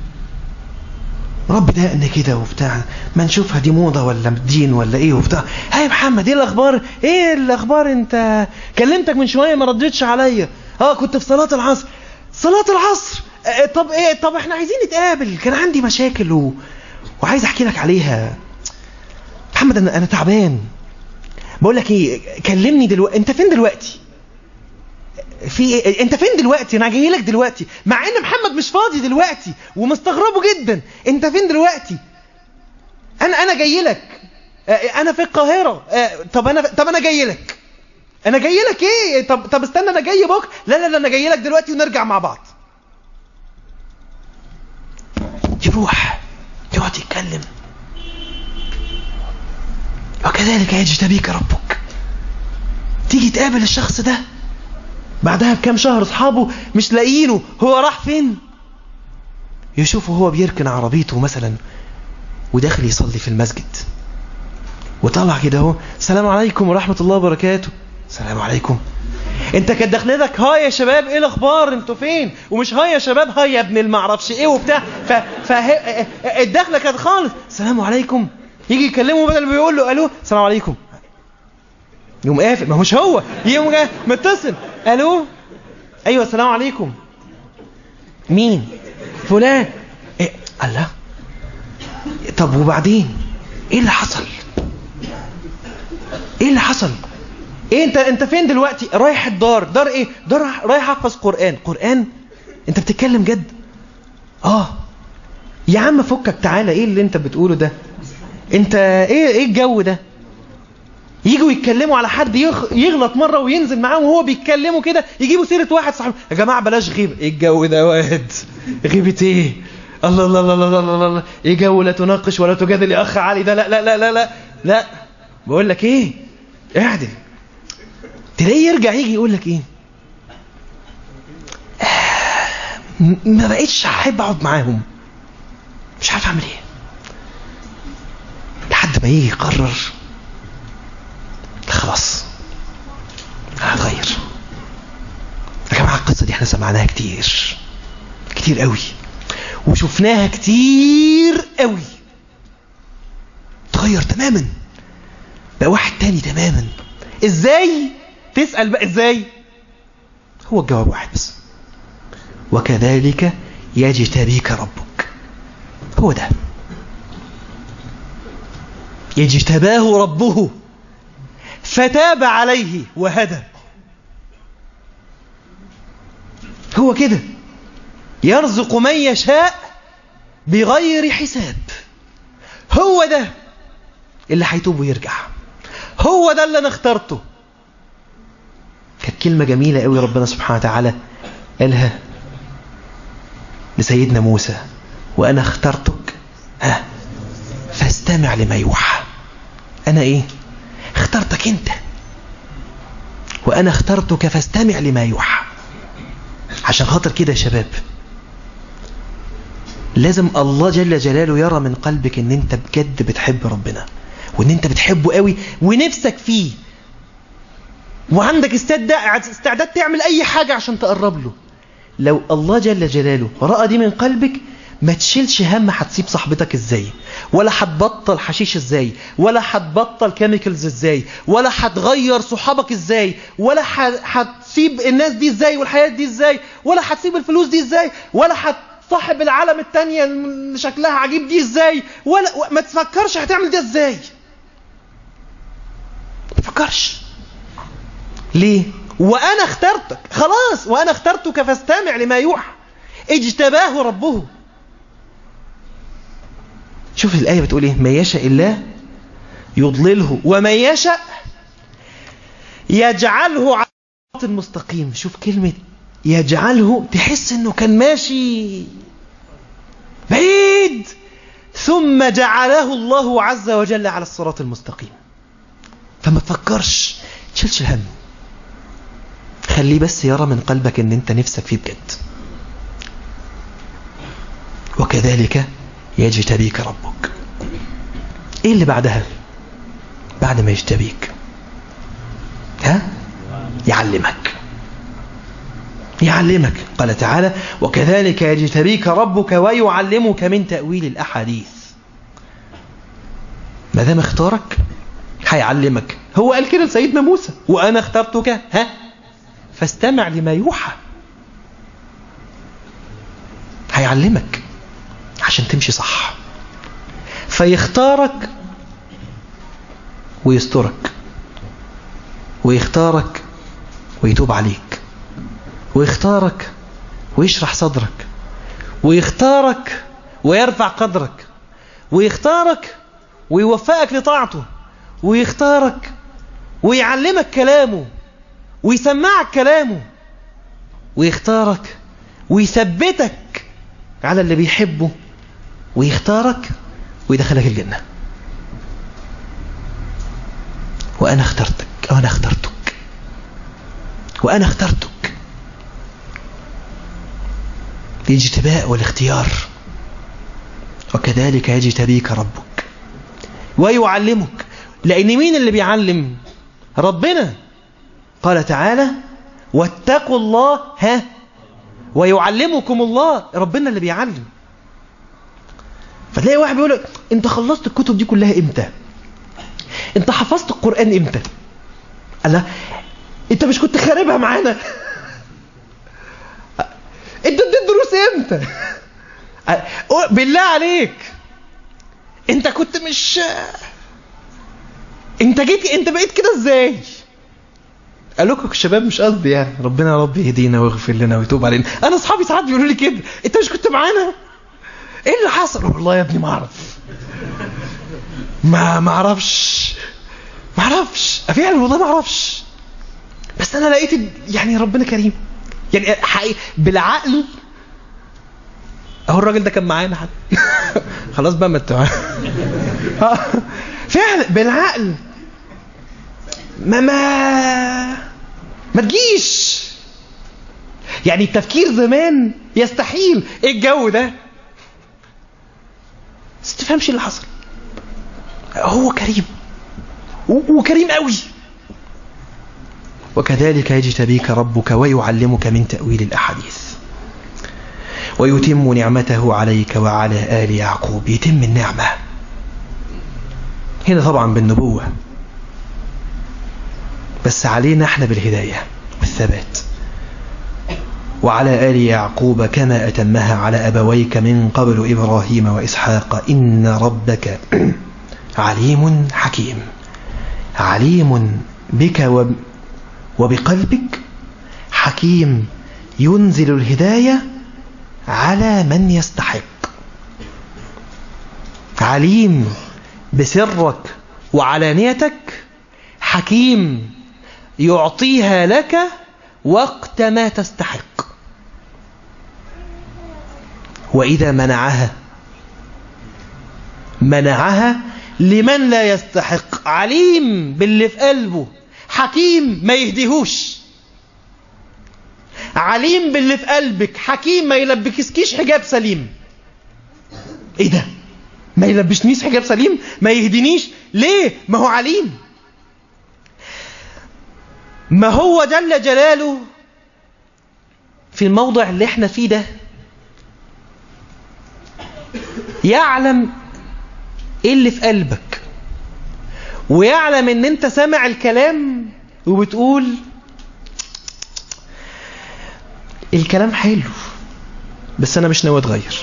رب دقني كده وبتاع، ما نشوفها دي موضة ولا دين ولا ايه وبتاع. هاي محمد، ايه الاخبار؟ ايه الاخبار؟ انت كلمتك من شوية ما ردتش عليا. اه كنت في صلاة العصر. صلاة العصر؟ اه طب ايه؟ طب احنا عايزين نتقابل، كان عندي مشاكل و... وعايز احكي لك عليها. محمد انا انا تعبان. بقول لك ايه، كلمني دلوقتي. انت فين دلوقتي؟ في ايه؟ انت فين دلوقتي؟ انا جاي لك دلوقتي، مع ان محمد مش فاضي دلوقتي ومستغربه جدا. انت فين دلوقتي؟ انا انا جاي لك. انا في القاهرة. طب انا طب انا جاي لك انا جاي لك ايه؟ طب طب استنى انا جاي بكره. لا لا لا انا جاي لك دلوقتي ونرجع مع بعض. يروح يقعد يتكلم. وكذلك يجتبيك ربك. تيجي تقابل الشخص ده بعدها بكام شهر، اصحابه مش لاقيينه، هو راح فين؟ يشوفه هو بيركن عربيته مثلا وداخل يصلي في المسجد، وطلع كده اهو، السلام عليكم ورحمة الله وبركاته. السلام عليكم. انت كانت دخلتك هاي يا شباب ايه الاخبار انتوا فين؟ ومش هاي يا شباب هاي يا ابن المعرفش ايه وبتاع. ف ف الدخله كانت خالص السلام عليكم. يجي يكلمه بدل ما يقول له الو السلام عليكم، يقوم قافل. ما هوش هو، يقوم جاي متصل الو ايوه السلام عليكم. مين؟ فلان. إيه؟ الله. طب وبعدين ايه اللي حصل؟ ايه اللي حصل؟ ايه انت انت فين دلوقتي؟ رايح الدار. دار ايه؟ دار رايح احفظ قرآن. قرآن؟ انت بتتكلم جد؟ اه يا عم فكك تعالى. ايه اللي انت بتقوله ده؟ انت ايه ايه الجو ده؟ يجوا يتكلموا على حد يغ... يغلط مرة وينزل معاهم وهو بيتكلموا كده، يجيبوا سيرة واحد صاحب. يا جماعة بلاش غيبة. ايه الجو ده واد؟ غيبة ايه؟ الله الله الله الله الله الله. ايه جو لا تناقش ولا تجادل يا اخ علي ده؟ لا لا لا لا لا لا. بقول لك ايه، اعدل. تلاقيه يرجع يجي يقول لك ايه، آه ما بقيتش احب اقعد معاهم، مش عارف اعمل ايه. لحد ما يجي يقرر خلاص انا هتغير. يا جماعه القصه دي احنا سمعناها كتير كتير قوي وشفناها كتير قوي. تغير تماما بقى واحد تاني تماما. ازاي؟ تسأل بقى ازاي؟ هو الجواب واحد بس، وكذلك يجتبيك ربك. هو ده، يجتباه ربه فتاب عليه وهدى. هو كده يرزق من يشاء بغير حساب. هو ده اللي هيتوب ويرجع. هو ده اللي انا اخترته. كانت كلمة جميلة قوي ربنا سبحانه وتعالى قالها لسيدنا موسى، وانا اخترتك ها فاستمع لما يوحى. انا ايه؟ اخترتك انت، وانا اخترتك فاستمع لما يوحى. عشان خاطر كده يا شباب لازم الله جل جلاله يرى من قلبك ان انت بجد بتحب ربنا، وان انت بتحبه قوي ونفسك فيه، وعندك استعداد تعمل اي حاجة عشان تقرب له. لو الله جل جلاله رأى دي من قلبك ما تشيلش هم هتسيب صاحبتك ازاي، ولا هتبطل حشيش ازاي، ولا هتبطل كيميكالز ازاي، ولا هتغير صحابك ازاي، ولا هتسيب الناس دي ازاي والحياة دي ازاي، ولا هتسيب الفلوس دي ازاي، ولا هتصاحب العالم التانية اللي شكلها عجيب دي ازاي، ولا ما تفكرش هتعمل دي ازاي. ما تفكرش. ليه؟ وانا اخترتك خلاص، وانا اخترتك فاستمع لما يوحى. اجتباه ربه. شوف الآية بتقول ايه، ما يشاء الله يضلله وما يشاء يجعله على الصراط المستقيم. شوف كلمة يجعله، تحس انه كان ماشي بعيد ثم جعله الله عز وجل على الصراط المستقيم. فما تفكرش، تشيلش الهم، خليه بس يرى من قلبك ان انت نفسك فيه بجد. وكذلك يجتبيك ربك. ايه اللي بعدها؟ بعد ما يجتبيك ها يعلمك. يعلمك. قال تعالى وكذلك يجتبيك ربك ويعلمك من تأويل الأحاديث. ما دام اختارك هيعلمك. هو قال كده لسيدنا موسى وأنا اخترتك ها فاستمع لما يوحى. هيعلمك عشان تمشي صح، فيختارك ويسترك، ويختارك ويتوب عليك، ويختارك ويشرح صدرك، ويختارك ويرفع قدرك، ويختارك ويوفقك لطاعته، ويختارك ويعلمك كلامه ويسمعك كلامه ويختارك ويثبتك على اللي بيحبه ويختارك ويدخلك الجنة. وأنا اخترتك وأنا اخترتك وأنا اخترتك. الاجتباء والاختيار. وكذلك يجتبيك ربك ويعلمك. لأن مين اللي بيعلم؟ ربنا. قال تعالى واتقوا الله ها ويعلمكم الله. ربنا اللي بيعلم. فتلاقي واحد بيقول انت خلصت الكتب دي كلها امتى؟ انت حفظت القرآن امتى؟ الله، انت مش كنت خاربها معانا؟ انت اديت دروس امتى؟ بالله عليك انت كنت مش انت جيت انت بقيت كده ازاي؟ قال لكم الشباب مش قصدي يعني، ربنا يا رب يهدينا ويغفر لنا ويتوب علينا. انا اصحابي ساعات بيقولوا لي كده، انت مش كنت معانا؟ ايه اللي حصل؟ والله يا ابني ما اعرف ما ما اعرفش ما اعرفش فعلا والله ما اعرفش. بس انا لقيت يعني ربنا كريم يعني حقيقي بالعقل. اهو الراجل ده كان معانا حد خلاص بقى ما انتوا فعلا بالعقل ما ما ما تجيش يعني. التفكير زمان يستحيل. ايه الجو ده؟ بس تفهمش اللي حصل. هو كريم وكريم قوي. وكذلك يجتبيك ربك ويعلمك من تأويل الأحاديث ويتم نعمته عليك وعلى آل يعقوب. يتم النعمة هنا طبعا بالنبوة، بس علينا احنا بالهداية والثبات. وعلى آل يعقوب كما أتمها على أبويك من قبل إبراهيم وإسحاق إن ربك عليم حكيم. عليم بك وبقلبك، حكيم ينزل الهداية على من يستحق. عليم بسرك وعلانيتك، حكيم يعطيها لك وقت ما تستحق. وإذا منعها منعها لمن لا يستحق. عليم باللي في قلبه، حكيم ما يهديهوش. عليم باللي في قلبك، حكيم ما يلبكسكيش حجاب سليم. ايه ده؟ ما يلبسنيش حجاب سليم، ما يهدينيش ليه؟ ما هو عليم. ما هو جل جلاله في الموضع اللي احنا فيه ده يعلم ايه اللي في قلبك، ويعلم ان انت سامع الكلام وبتقول الكلام حلو بس انا مش ناوي اتغير.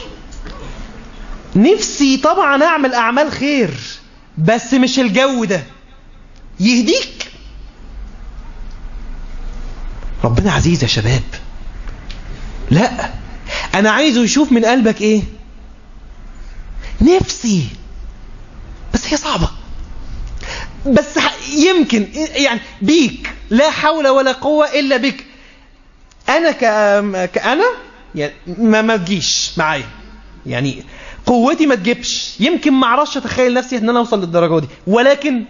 نفسي طبعا اعمل اعمال خير بس مش الجو ده. يهديك ربنا عزيز يا شباب. لا، انا عايزه يشوف من قلبك ايه. نفسي بس هي صعبة، بس يمكن يعني بيك. لا حول ولا قوة الا بك. انا كأنا يعني ما ما تجيش معايا، يعني قوتي ما تجيبش. يمكن ما اعرفش اتخيل نفسي ان انا اوصل للدرجة دي، ولكن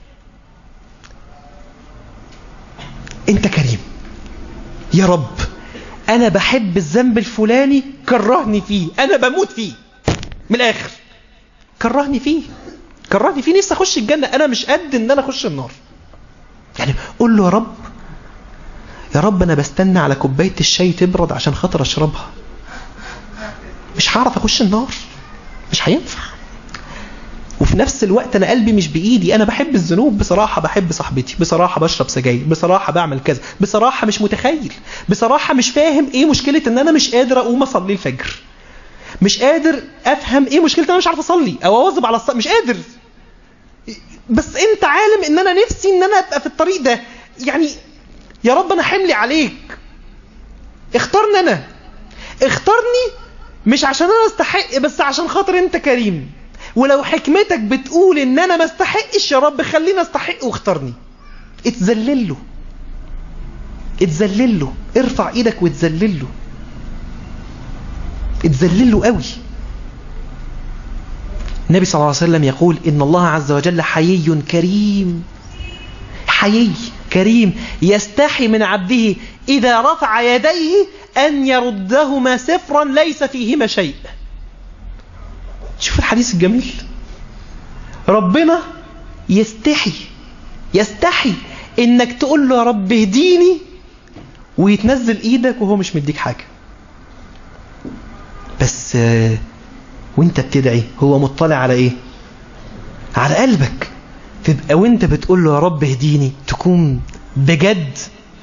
انت كريم يا رب. انا بحب الذنب الفلاني، كرهني فيه، انا بموت فيه من الاخر. كرهني فيه كرهني فيه نفسي اخش الجنة، انا مش قد ان انا اخش النار. يعني قول له يا رب، يا رب انا بستنى على كوباية الشاي تبرد عشان خاطر اشربها. مش هعرف اخش النار، مش هينفع. وفي نفس الوقت انا قلبي مش بايدي. انا بحب الذنوب بصراحة، بحب صاحبتي بصراحة، بشرب سجاير بصراحة، بعمل كذا بصراحة، مش متخيل بصراحة، مش فاهم ايه مشكلة ان انا مش قادر اقوم اصلي الفجر. مش قادر افهم ايه مشكلة انا مش عارف اصلي او اواظب على الصلاة. مش قادر. بس انت عالم ان انا نفسي ان انا ابقى في الطريق ده. يعني يا رب انا حملي عليك، اختارني انا، اختارني مش عشان انا استحق، بس عشان خاطر انت كريم. ولو حكمتك بتقول ان انا ما استحقش يا رب خليني استحق واختارني. اتذلل له، اتذلل له، ارفع ايدك واتذلل له، اتذلل له قوي. النبي صلى الله عليه وسلم يقول إن الله عز وجل حيي كريم، حيي كريم يستحي من عبده إذا رفع يديه أن يردهما صفرا ليس فيهما شيء. شوف الحديث الجميل، ربنا يستحي يستحي إنك تقول له يا رب اهديني ويتنزل إيدك وهو مش مديك حاجة، بس وانت بتدعي هو مطلع على ايه؟ على قلبك. تبقى وانت بتقول له يا رب اهديني تكون بجد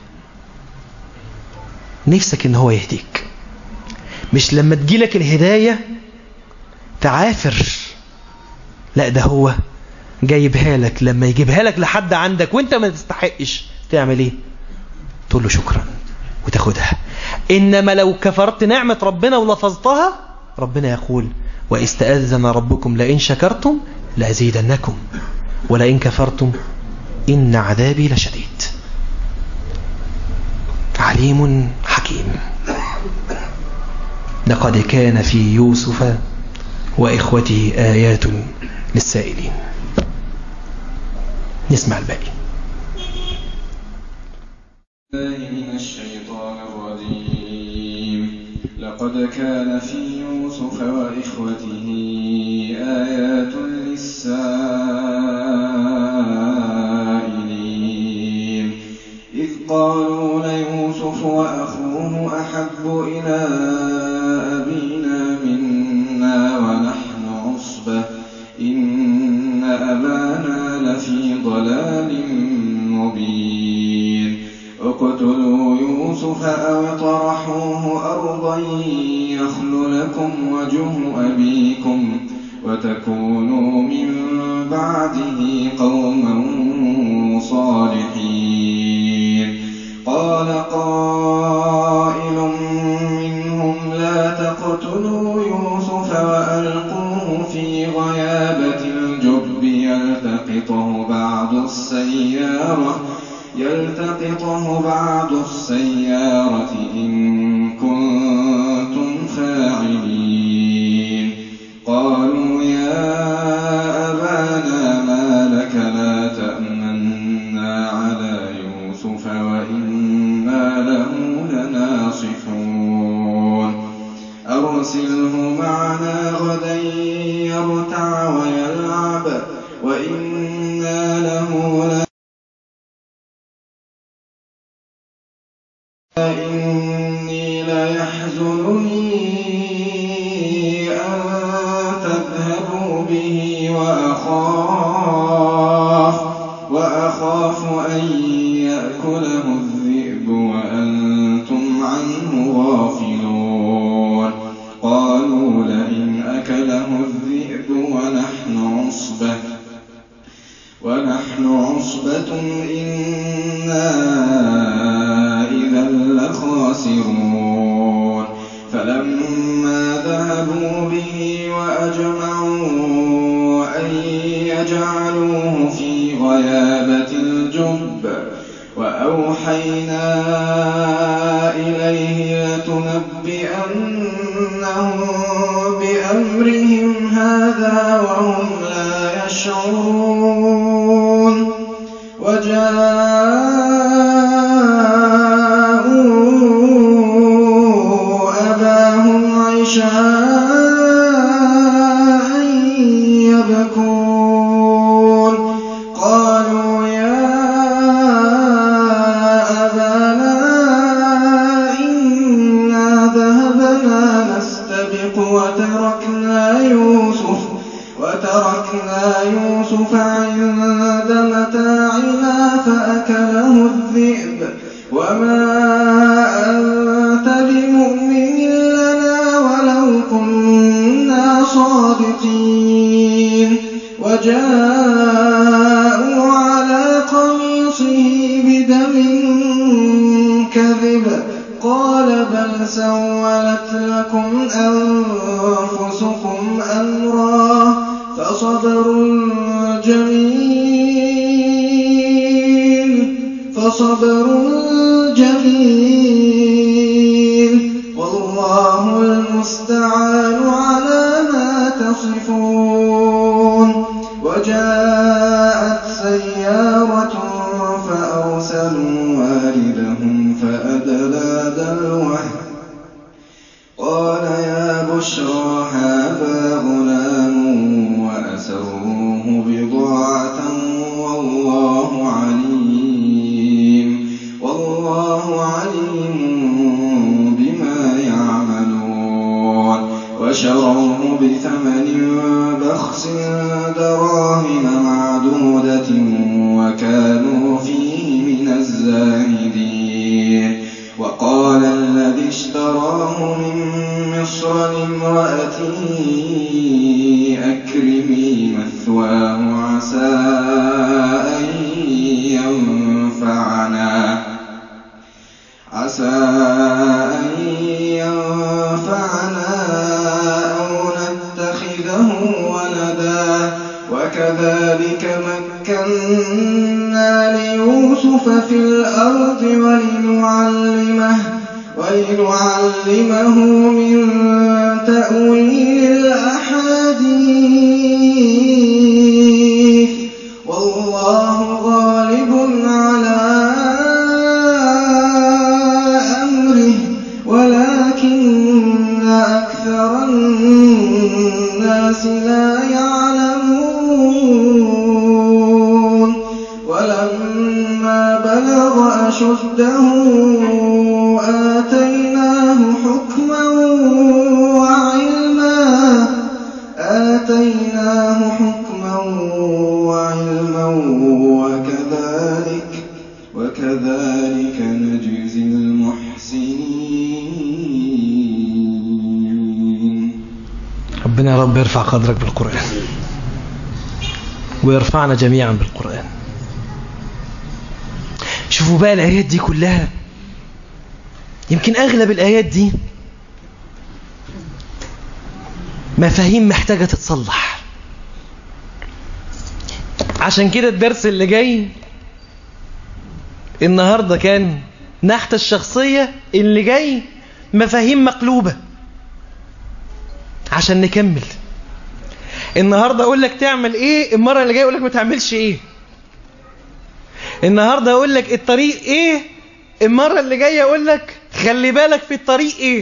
نفسك ان هو يهديك، مش لما تجيلك الهداية تعافر، لا ده هو جايبها لك، لما يجيبها لك لحد عندك وانت ما تستحقش تعمل ايه؟ تقول له شكرا وتاخدها. انما لو كفرت نعمة ربنا ولفظتها، ربنا يقول وإستأذن ربكم لئن شكرتم لأزيدنكم ولئن كفرتم إن عذابي لشديد. عليم حكيم. لقد كان في يوسف وإخوته آيات للسائلين. نسمع الباقي. من الشيطان الرجيم. لقد كان في يوسف وإخوته آيات للسائلين إذ قالوا ليوسف وأخوه أحب إلى أبينا منا ونحن عصبة إن أبانا لفي ضلال مبين اقتلوا يوسف أو اطرحوه أرضا يخل لكم وجه أبيكم وتكونوا من بعده قوما صالحين. قال قائل منهم لا تقتلوا يوسف وألقوه في غيابة الجب يلتقطه بعض السيارة يلتقطه بعض السيارة إن كنتم فاعلين. قالوا يا أبانا ما لك لا تأمنا على يوسف وإنا له لناصحون أرسله معنا غدا يرتع ويلعب وإنا له لناصحون إني ليحزنني أن تذهبوا به وأخاف وأخاف أن يأكله الذئب وأنتم عنه غافلون. قالوا لئن أكله الذئب ونحن عصبة ونحن عصبة إنا إذا لخاسرون. فلما ذهبوا به وأجمعوا أن يجعلوه في غيابة الجب وأوحينا إليه لتنبئنهم بأمرهم هذا وهم لا يشعرون. وجاءوا أباهم عشاء يبكون. قالوا يا أبانا إنا ذهبنا نستبق وتركنا يوسف وتركنا يوسف عند متاعنا فأكله الذئب وما أنت بمؤمن لنا ولو كنا صادقين. وجاءوا على قميصه بدم كذب قال بل سولت لكم أنفسكم أمرا فصبر جميل فصبر جميل والله المستعان على ما تصفون. وجاءت سيارة فأرسلوا واردهم فأدلى دلوه قال يا بشرى هذا غلام وأسروه بضاعة والله عليم والله عليم بما يعملون. وشروه بثمن بخس دراهم معدودة وكانوا فيه من الزاهدين. وقال الذي اشتراه من مصر لامرأته أكرمي مثواه عسى أن ينفعنا عسى أن ينفعنا أو نتخذه ولدا. وكذلك مكنا ليوسف في الأرض ولنعلمه ولنعلمه من تأويل الأحاديث والله غالب على أمره ولكن أكثر الناس لا يعلمون. ولما بلغ أشده آتيناه حكما وعلما آتيناه حكما وعلما وكذلك وكذلك نجزي المحسنين. ربنا يا رب يرفع قدرك بالقرآن ويرفعنا جميعا بالقرآن. شوفوا بقى الآيات دي كلها، يمكن أغلب الآيات دي مفاهيم محتاجة تتصلح. عشان كده الدرس اللي جاي النهاردة كان نحت الشخصية، اللي جاي مفاهيم مقلوبة عشان نكمل. النهاردة أقول لك تعمل إيه، المرة اللي جاي أقول لك ما تعملش إيه. النهاردة أقول لك الطريق إيه، المرة اللي جاية أقول لك خلي بالك في الطريق إيه.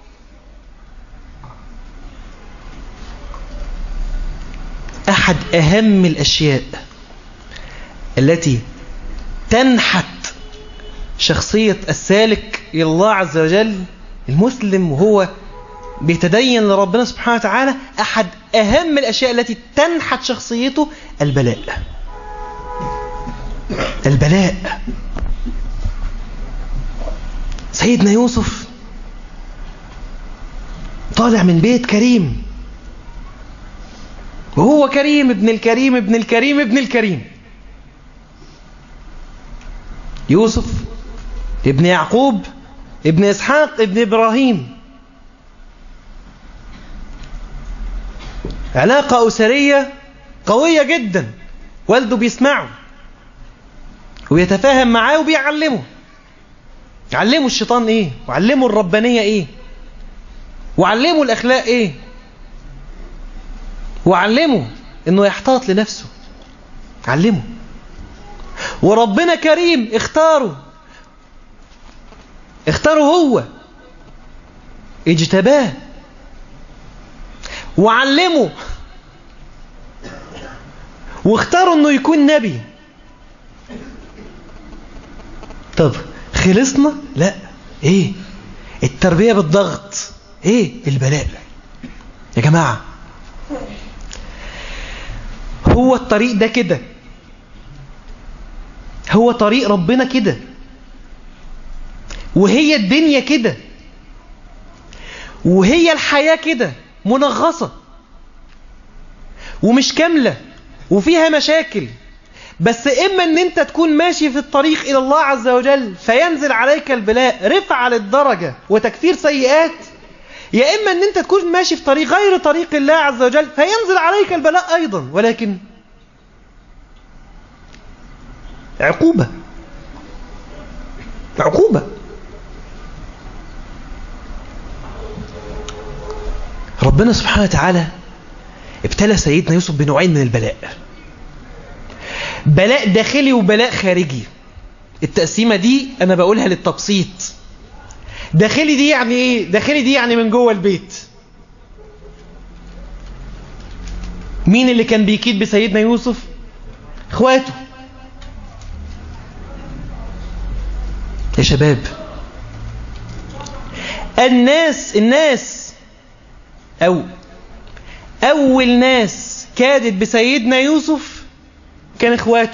أحد أهم الأشياء التي تنحت شخصية السالك إلى الله عز وجل المسلم وهو بيتدين لربنا سبحانه وتعالى، أحد أهم الأشياء التي تنحت شخصيته البلاء. البلاء. سيدنا يوسف طالع من بيت كريم، وهو كريم ابن الكريم ابن الكريم ابن الكريم. يوسف ابن يعقوب ابن إسحاق ابن إبراهيم. علاقة أسرية قوية جدا. والده بيسمعه ويتفاهم معاه وبيعلمه. علموا الشيطان ايه، وعلموا الربانية ايه، وعلموا الأخلاق ايه، وعلموا انه يحتاط لنفسه. علمه. وربنا كريم اختاره اختاره هو، اجتباه وعلمه، واختاروا انه يكون نبي. طب خلصنا؟ لا. ايه التربية بالضغط؟ ايه البلاء؟ يا جماعة هو الطريق ده كده، هو طريق ربنا كده، وهي الدنيا كده، وهي الحياة كده منغصة ومش كاملة وفيها مشاكل. بس إما أن أنت تكون ماشي في الطريق إلى الله عز وجل فينزل عليك البلاء رفع للدرجة وتكفير سيئات، يا إما أن أنت تكون ماشي في طريق غير طريق الله عز وجل فينزل عليك البلاء أيضا، ولكن عقوبة عقوبة. ربنا سبحانه وتعالى ابتلى سيدنا يوسف بنوعين من البلاء، بلاء داخلي وبلاء خارجي. التقسيمة دي أنا بقولها للتبسيط. داخلي دي يعني إيه؟ داخلي دي يعني من جوه البيت. مين اللي كان بيكيد بسيدنا يوسف؟ إخواته. يا شباب، الناس الناس أو أول ناس كادت بسيدنا يوسف كان إخواته.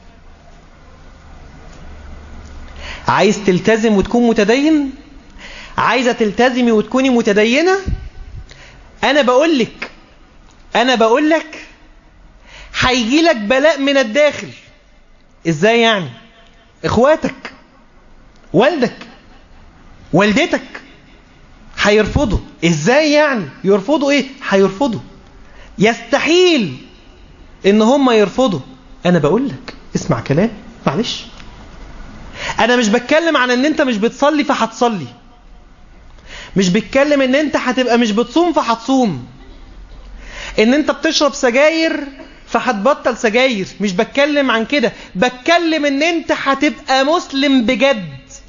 عايز تلتزم وتكون متدين؟ عايزة تلتزمي وتكوني متدينة؟ أنا بقولك أنا بقولك هيجيلك بلاء من الداخل. إزاي يعني؟ إخواتك، والدك، والدتك هيرفضوا. إزاي يعني؟ يرفضوا إيه؟ هيرفضوا. يستحيل إن هم يرفضوا. أنا بقولك اسمع كلام، معلش. أنا مش بتكلم عن إن أنت مش بتصلي فهتصلي، مش بتكلم إن أنت هتبقى مش بتصوم فهتصوم، إن أنت بتشرب سجاير فهتبطل سجاير. مش بتكلم عن كده، بتكلم إن أنت هتبقى مسلم بجد.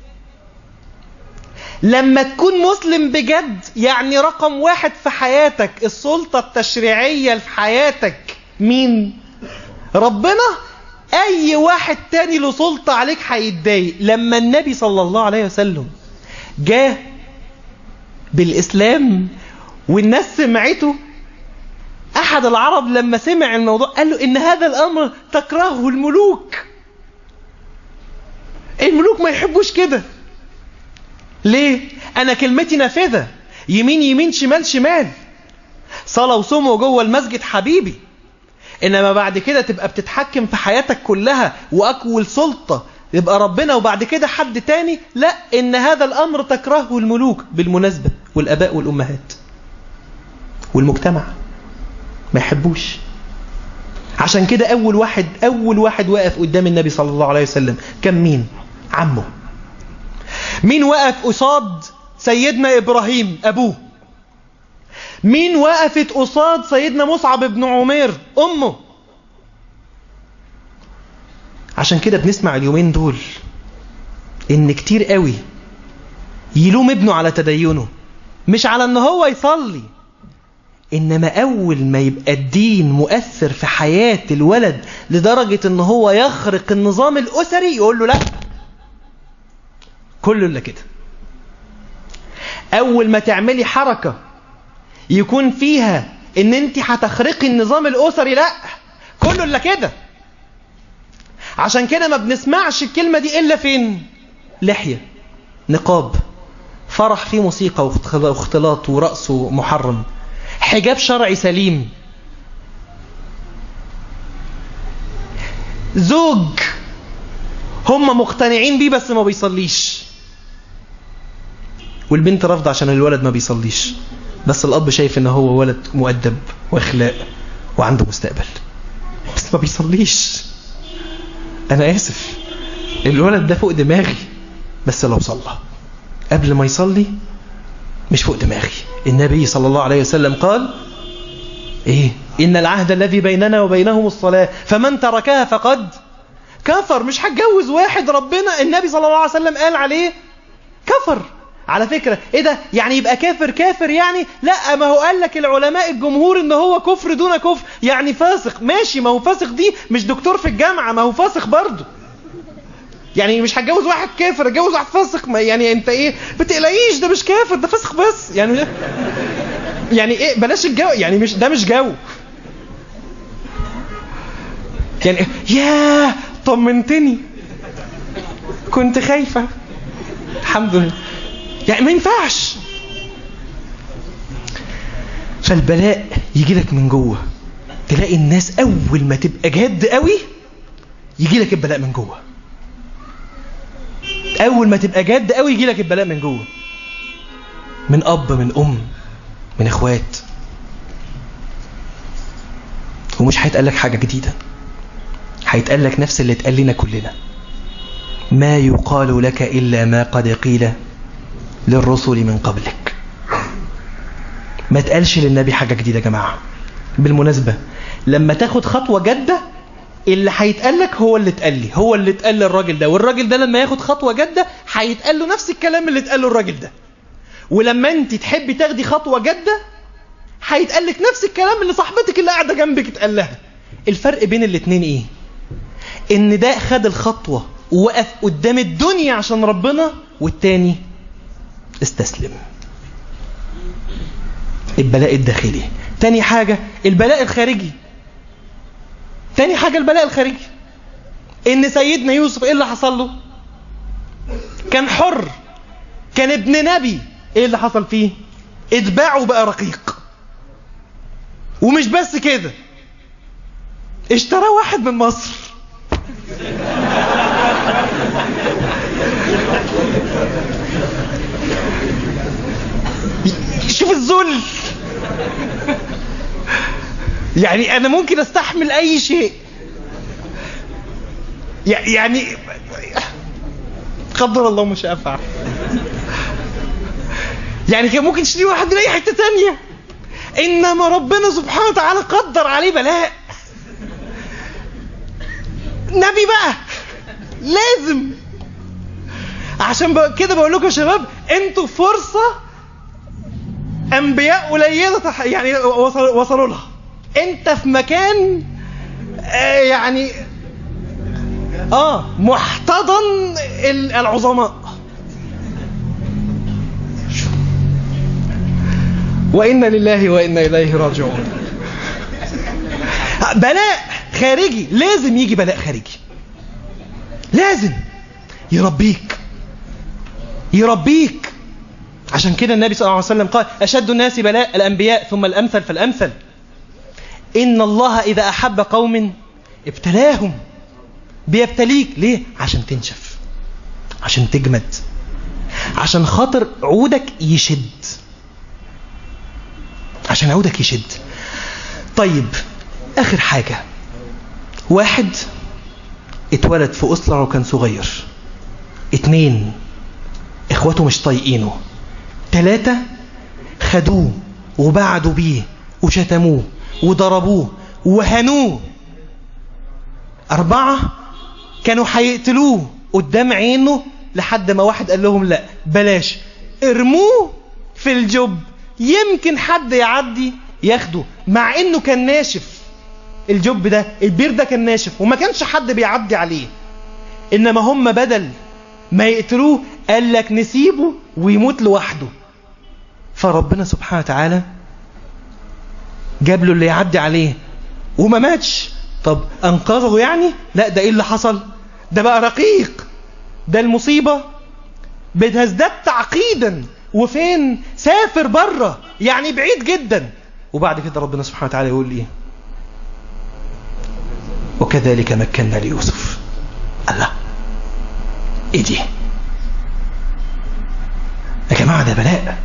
لما تكون مسلم بجد يعني رقم واحد في حياتك، السلطة التشريعية في حياتك مين؟ ربنا. أي واحد تاني له سلطة عليك هيتضايق. لما النبي صلى الله عليه وسلم جاء بالإسلام والناس سمعته، أحد العرب لما سمع الموضوع قال له إن هذا الأمر تكرهه الملوك. الملوك ما يحبوش كده. ليه؟ أنا كلمتي نافذة، يمين يمين شمال شمال، صلاة وصوم جوه المسجد حبيبي. إنما بعد كده تبقى بتتحكم في حياتك كلها وأكول سلطة يبقى ربنا وبعد كده حد تاني. لا، إن هذا الأمر تكرهه الملوك بالمناسبة، والأباء والأمهات والمجتمع ما يحبوش. عشان كده أول واحد أول واحد وقف قدام النبي صلى الله عليه وسلم كان مين؟ عمه. مين وقف قصاد سيدنا إبراهيم أبوه؟ مين وقفت قصاد سيدنا مصعب بن عمير أمه؟ عشان كده بنسمع اليومين دول إن كتير قوي يلوم ابنه على تدينه، مش على إن هو يصلي، إنما أول ما يبقى الدين مؤثر في حياة الولد لدرجة إن هو يخرق النظام الأسري يقول له لا، كله إلا كده. أول ما تعملي حركة يكون فيها إن أنت هتخرقي النظام الأسري، لا، كله إلا كده. عشان كده ما بنسمعش الكلمة دي إلا فين؟ لحية، نقاب، فرح فيه موسيقى واختلاط ورقصه محرم، حجاب شرعي سليم، زوج هم مقتنعين بيه بس ما بيصليش، والبنت رافضة عشان الولد ما بيصليش، بس الأب شايف إن هو ولد مؤدب وأخلاق وعنده مستقبل بس ما بيصليش. أنا آسف، الولد ده فوق دماغي، بس لو صلى قبل ما يصلي مش فوق دماغي. النبي صلى الله عليه وسلم قال إيه؟ إن العهد الذي بيننا وبينهم الصلاة فمن تركها فقد كفر. مش هتجوز واحد ربنا النبي صلى الله عليه وسلم قال عليه كفر. على فكرة إيه ده؟ يعني يبقى كافر كافر يعني؟ لا، ما هو قال لك العلماء الجمهور إن هو كفر دون كفر، يعني فاسق. ماشي، ما هو فاسق دي مش دكتور في الجامعة، ما هو فاسق برضه. يعني مش هتجوز واحد كافر، اتجوز واحد فاسق. ما يعني انت ايه بتقلقيش؟ ده مش كافر، ده فاسق بس. يعني يعني ايه؟ بلاش الجو، يعني مش ده مش جو. يعني ياه طمنتني، كنت خايفة، الحمد لله. يعني ما ينفعش. فالبلاء يجي لك من جوه، تلاقي الناس اول ما تبقى جاد قوي يجي لك البلاء من جوه. اول ما تبقى جاد قوي يجي لك البلاء من جوه، من اب، من ام، من اخوات، ومش هيتقال لك حاجة جديدة، هيتقال لك نفس اللي اتقال لنا كلنا. ما يقال لك إلا ما قد قيل للرسل من قبلك. ما تقالش للنبي حاجة جديدة يا جماعة. بالمناسبة لما تاخد خطوة جادة اللي هيتقال لك هو اللي اتقال لي، هو اللي اتقال للراجل ده، والراجل ده لما ياخد خطوة جادة هيتقال له نفس الكلام اللي اتقال له الراجل ده. ولما انت تحبي تاخدي خطوة جادة هيتقال لك نفس الكلام اللي صاحبتك اللي قاعدة جنبك اتقال لها. الفرق بين الاتنين ايه؟ ان ده خد الخطوة ووقف قدام الدنيا عشان ربنا، والتاني استسلم. البلاء الداخلي. تاني حاجة البلاء الخارجي. تاني حاجة البلاء الخارجي ان سيدنا يوسف ايه اللي حصل له؟ كان حر، كان ابن نبي. ايه اللي حصل فيه؟ اتباع وبقى رقيق. ومش بس كده، اشترى واحد من مصر. شوف الذل. يعني انا ممكن استحمل اي شيء، يعني قدر الله مش افعل. يعني كان ممكن تشتري واحد من اي حته ثانيه، انما ربنا سبحانه وتعالى قدر عليه بلاء. نبي بقى لازم. عشان كده بقول لكم يا شباب، انتوا فرصه انبياء قليله يعني وصلوا وصلوا لها. انت في مكان آه يعني اه محتضن العظماء. وإنا لله وإنا إليه راجعون. بلاء خارجي، لازم يجي بلاء خارجي، لازم يربيك يربيك. عشان كده النبي صلى الله عليه وسلم قال: أشد الناس بلاء الأنبياء ثم الأمثل فالأمثل. إن الله إذا أحب قوم ابتلاهم. بيبتليك ليه؟ عشان تنشف، عشان تجمد، عشان خاطر عودك يشد، عشان عودك يشد. طيب آخر حاجة، واحد اتولد في أسرة وكان صغير. اتنين اخواته مش طايقينه. تلاتة خدوه وبعدوا بيه وشتموه وضربوه وهنوه. أربعة كانوا هيقتلوه قدام عينه لحد ما واحد قال لهم لا بلاش، ارموه في الجب يمكن حد يعدي ياخده، مع انه كان ناشف. الجب ده البير ده كان ناشف وما كانش حد بيعدي عليه. انما هم بدل ما يقتلوه قال لك نسيبه ويموت لوحده. فربنا سبحانه وتعالى جاب له اللي يعدي عليه وما ماتش. طب انقذه يعني؟ لا، ده ايه اللي حصل؟ ده بقى رقيق. ده المصيبة بتزداد تعقيدا. وفين؟ سافر بره، يعني بعيد جدا. وبعد كده ربنا سبحانه وتعالى يقول ايه؟ وكذلك مكنا ليوسف. الله، ايه دي يا جماعة؟ ده بلاء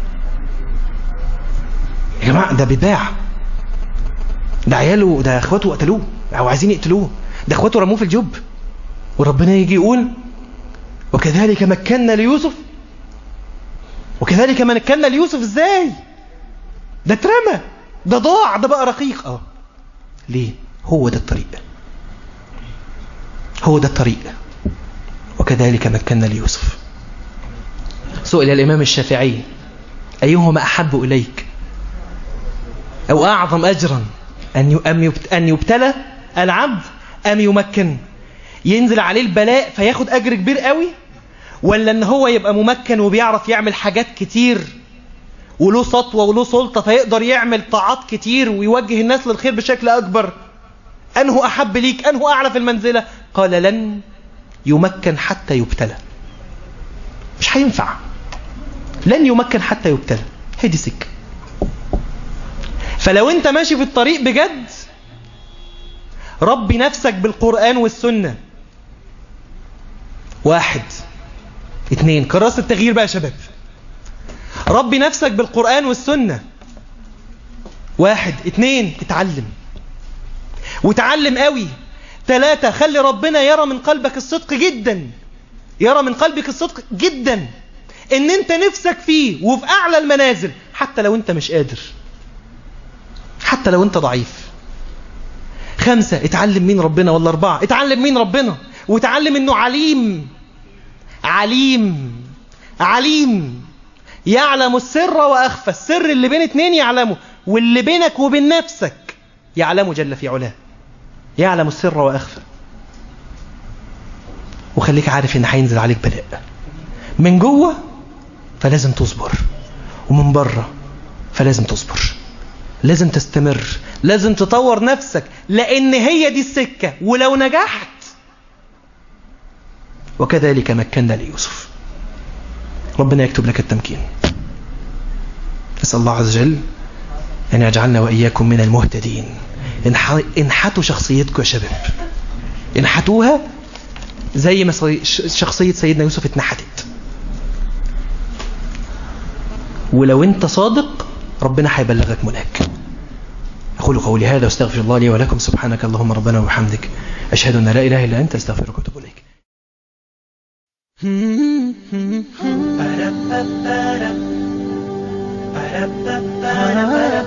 يا جماعة، ده بيتباع. ده عياله، ده اخواته قتلوه او عايزين يقتلوه، ده اخواته رموه في الجب. وربنا يجي يقول وكذلك مكنا ليوسف. وكذلك مكنا ليوسف ازاي؟ ده اترمى، ده ضاع، ده بقى رقيق. اه ليه؟ هو ده الطريق، هو ده الطريق. وكذلك مكنا ليوسف. سئل الإمام الشافعي: أيهما أحب إليك أو أعظم أجرا، أن يبتلى العبد أم يمكن؟ ينزل عليه البلاء فياخد أجر كبير قوي، ولا أن هو يبقى ممكن وبيعرف يعمل حاجات كتير وله سطوة وله سلطة فيقدر يعمل طاعات كتير ويوجه الناس للخير بشكل أكبر؟ أنه أحب ليك؟ أنه أعلى في المنزلة؟ قال: لن يمكن حتى يبتلى. مش هينفع، لن يمكن حتى يبتلى. هدي سكة. فلو انت ماشي في الطريق بجد، ربي نفسك بالقرآن والسنة. واحد اتنين كراسة التغيير بقى يا شباب. ربي نفسك بالقرآن والسنة. واحد اتنين، اتعلم وتعلم قوي. ثلاثة، خلي ربنا يرى من قلبك الصدق جدا، يرى من قلبك الصدق جدا ان انت نفسك فيه وفي اعلى المنازل، حتى لو انت مش قادر، حتى لو انت ضعيف. خمسة، اتعلم مين ربنا. ولا أربعة، اتعلم مين ربنا وتعلم انه عليم عليم عليم، يعلم السر وأخفى. السر اللي بين اتنين يعلمه، واللي بينك وبين نفسك يعلمه جل في علاه، يعلم السر وأخفى. وخليك عارف ان هينزل عليك بلاء من جوه، فلازم تصبر، ومن بره فلازم تصبر، لازم تستمر، لازم تطور نفسك، لأن هي دي السكة. ولو نجحت، وكذلك مكنا ليوسف. ربنا يكتب لك التمكين. نسأل الله عز وجل أن يجعلنا وإياكم من المهتدين. انحتوا شخصيتكم يا شباب، انحتوها زي ما شخصية سيدنا يوسف اتنحتت. ولو انت صادق ربنا هيبلغك مناك. أقول قولي هذا واستغفر الله لي ولكم. سبحانك اللهم ربنا وبحمدك، أشهد أن لا إله إلا أنت، أستغفرك وأتوب إليك. Ba-da-ba-ba-da. Ba-da-ba-ba-da.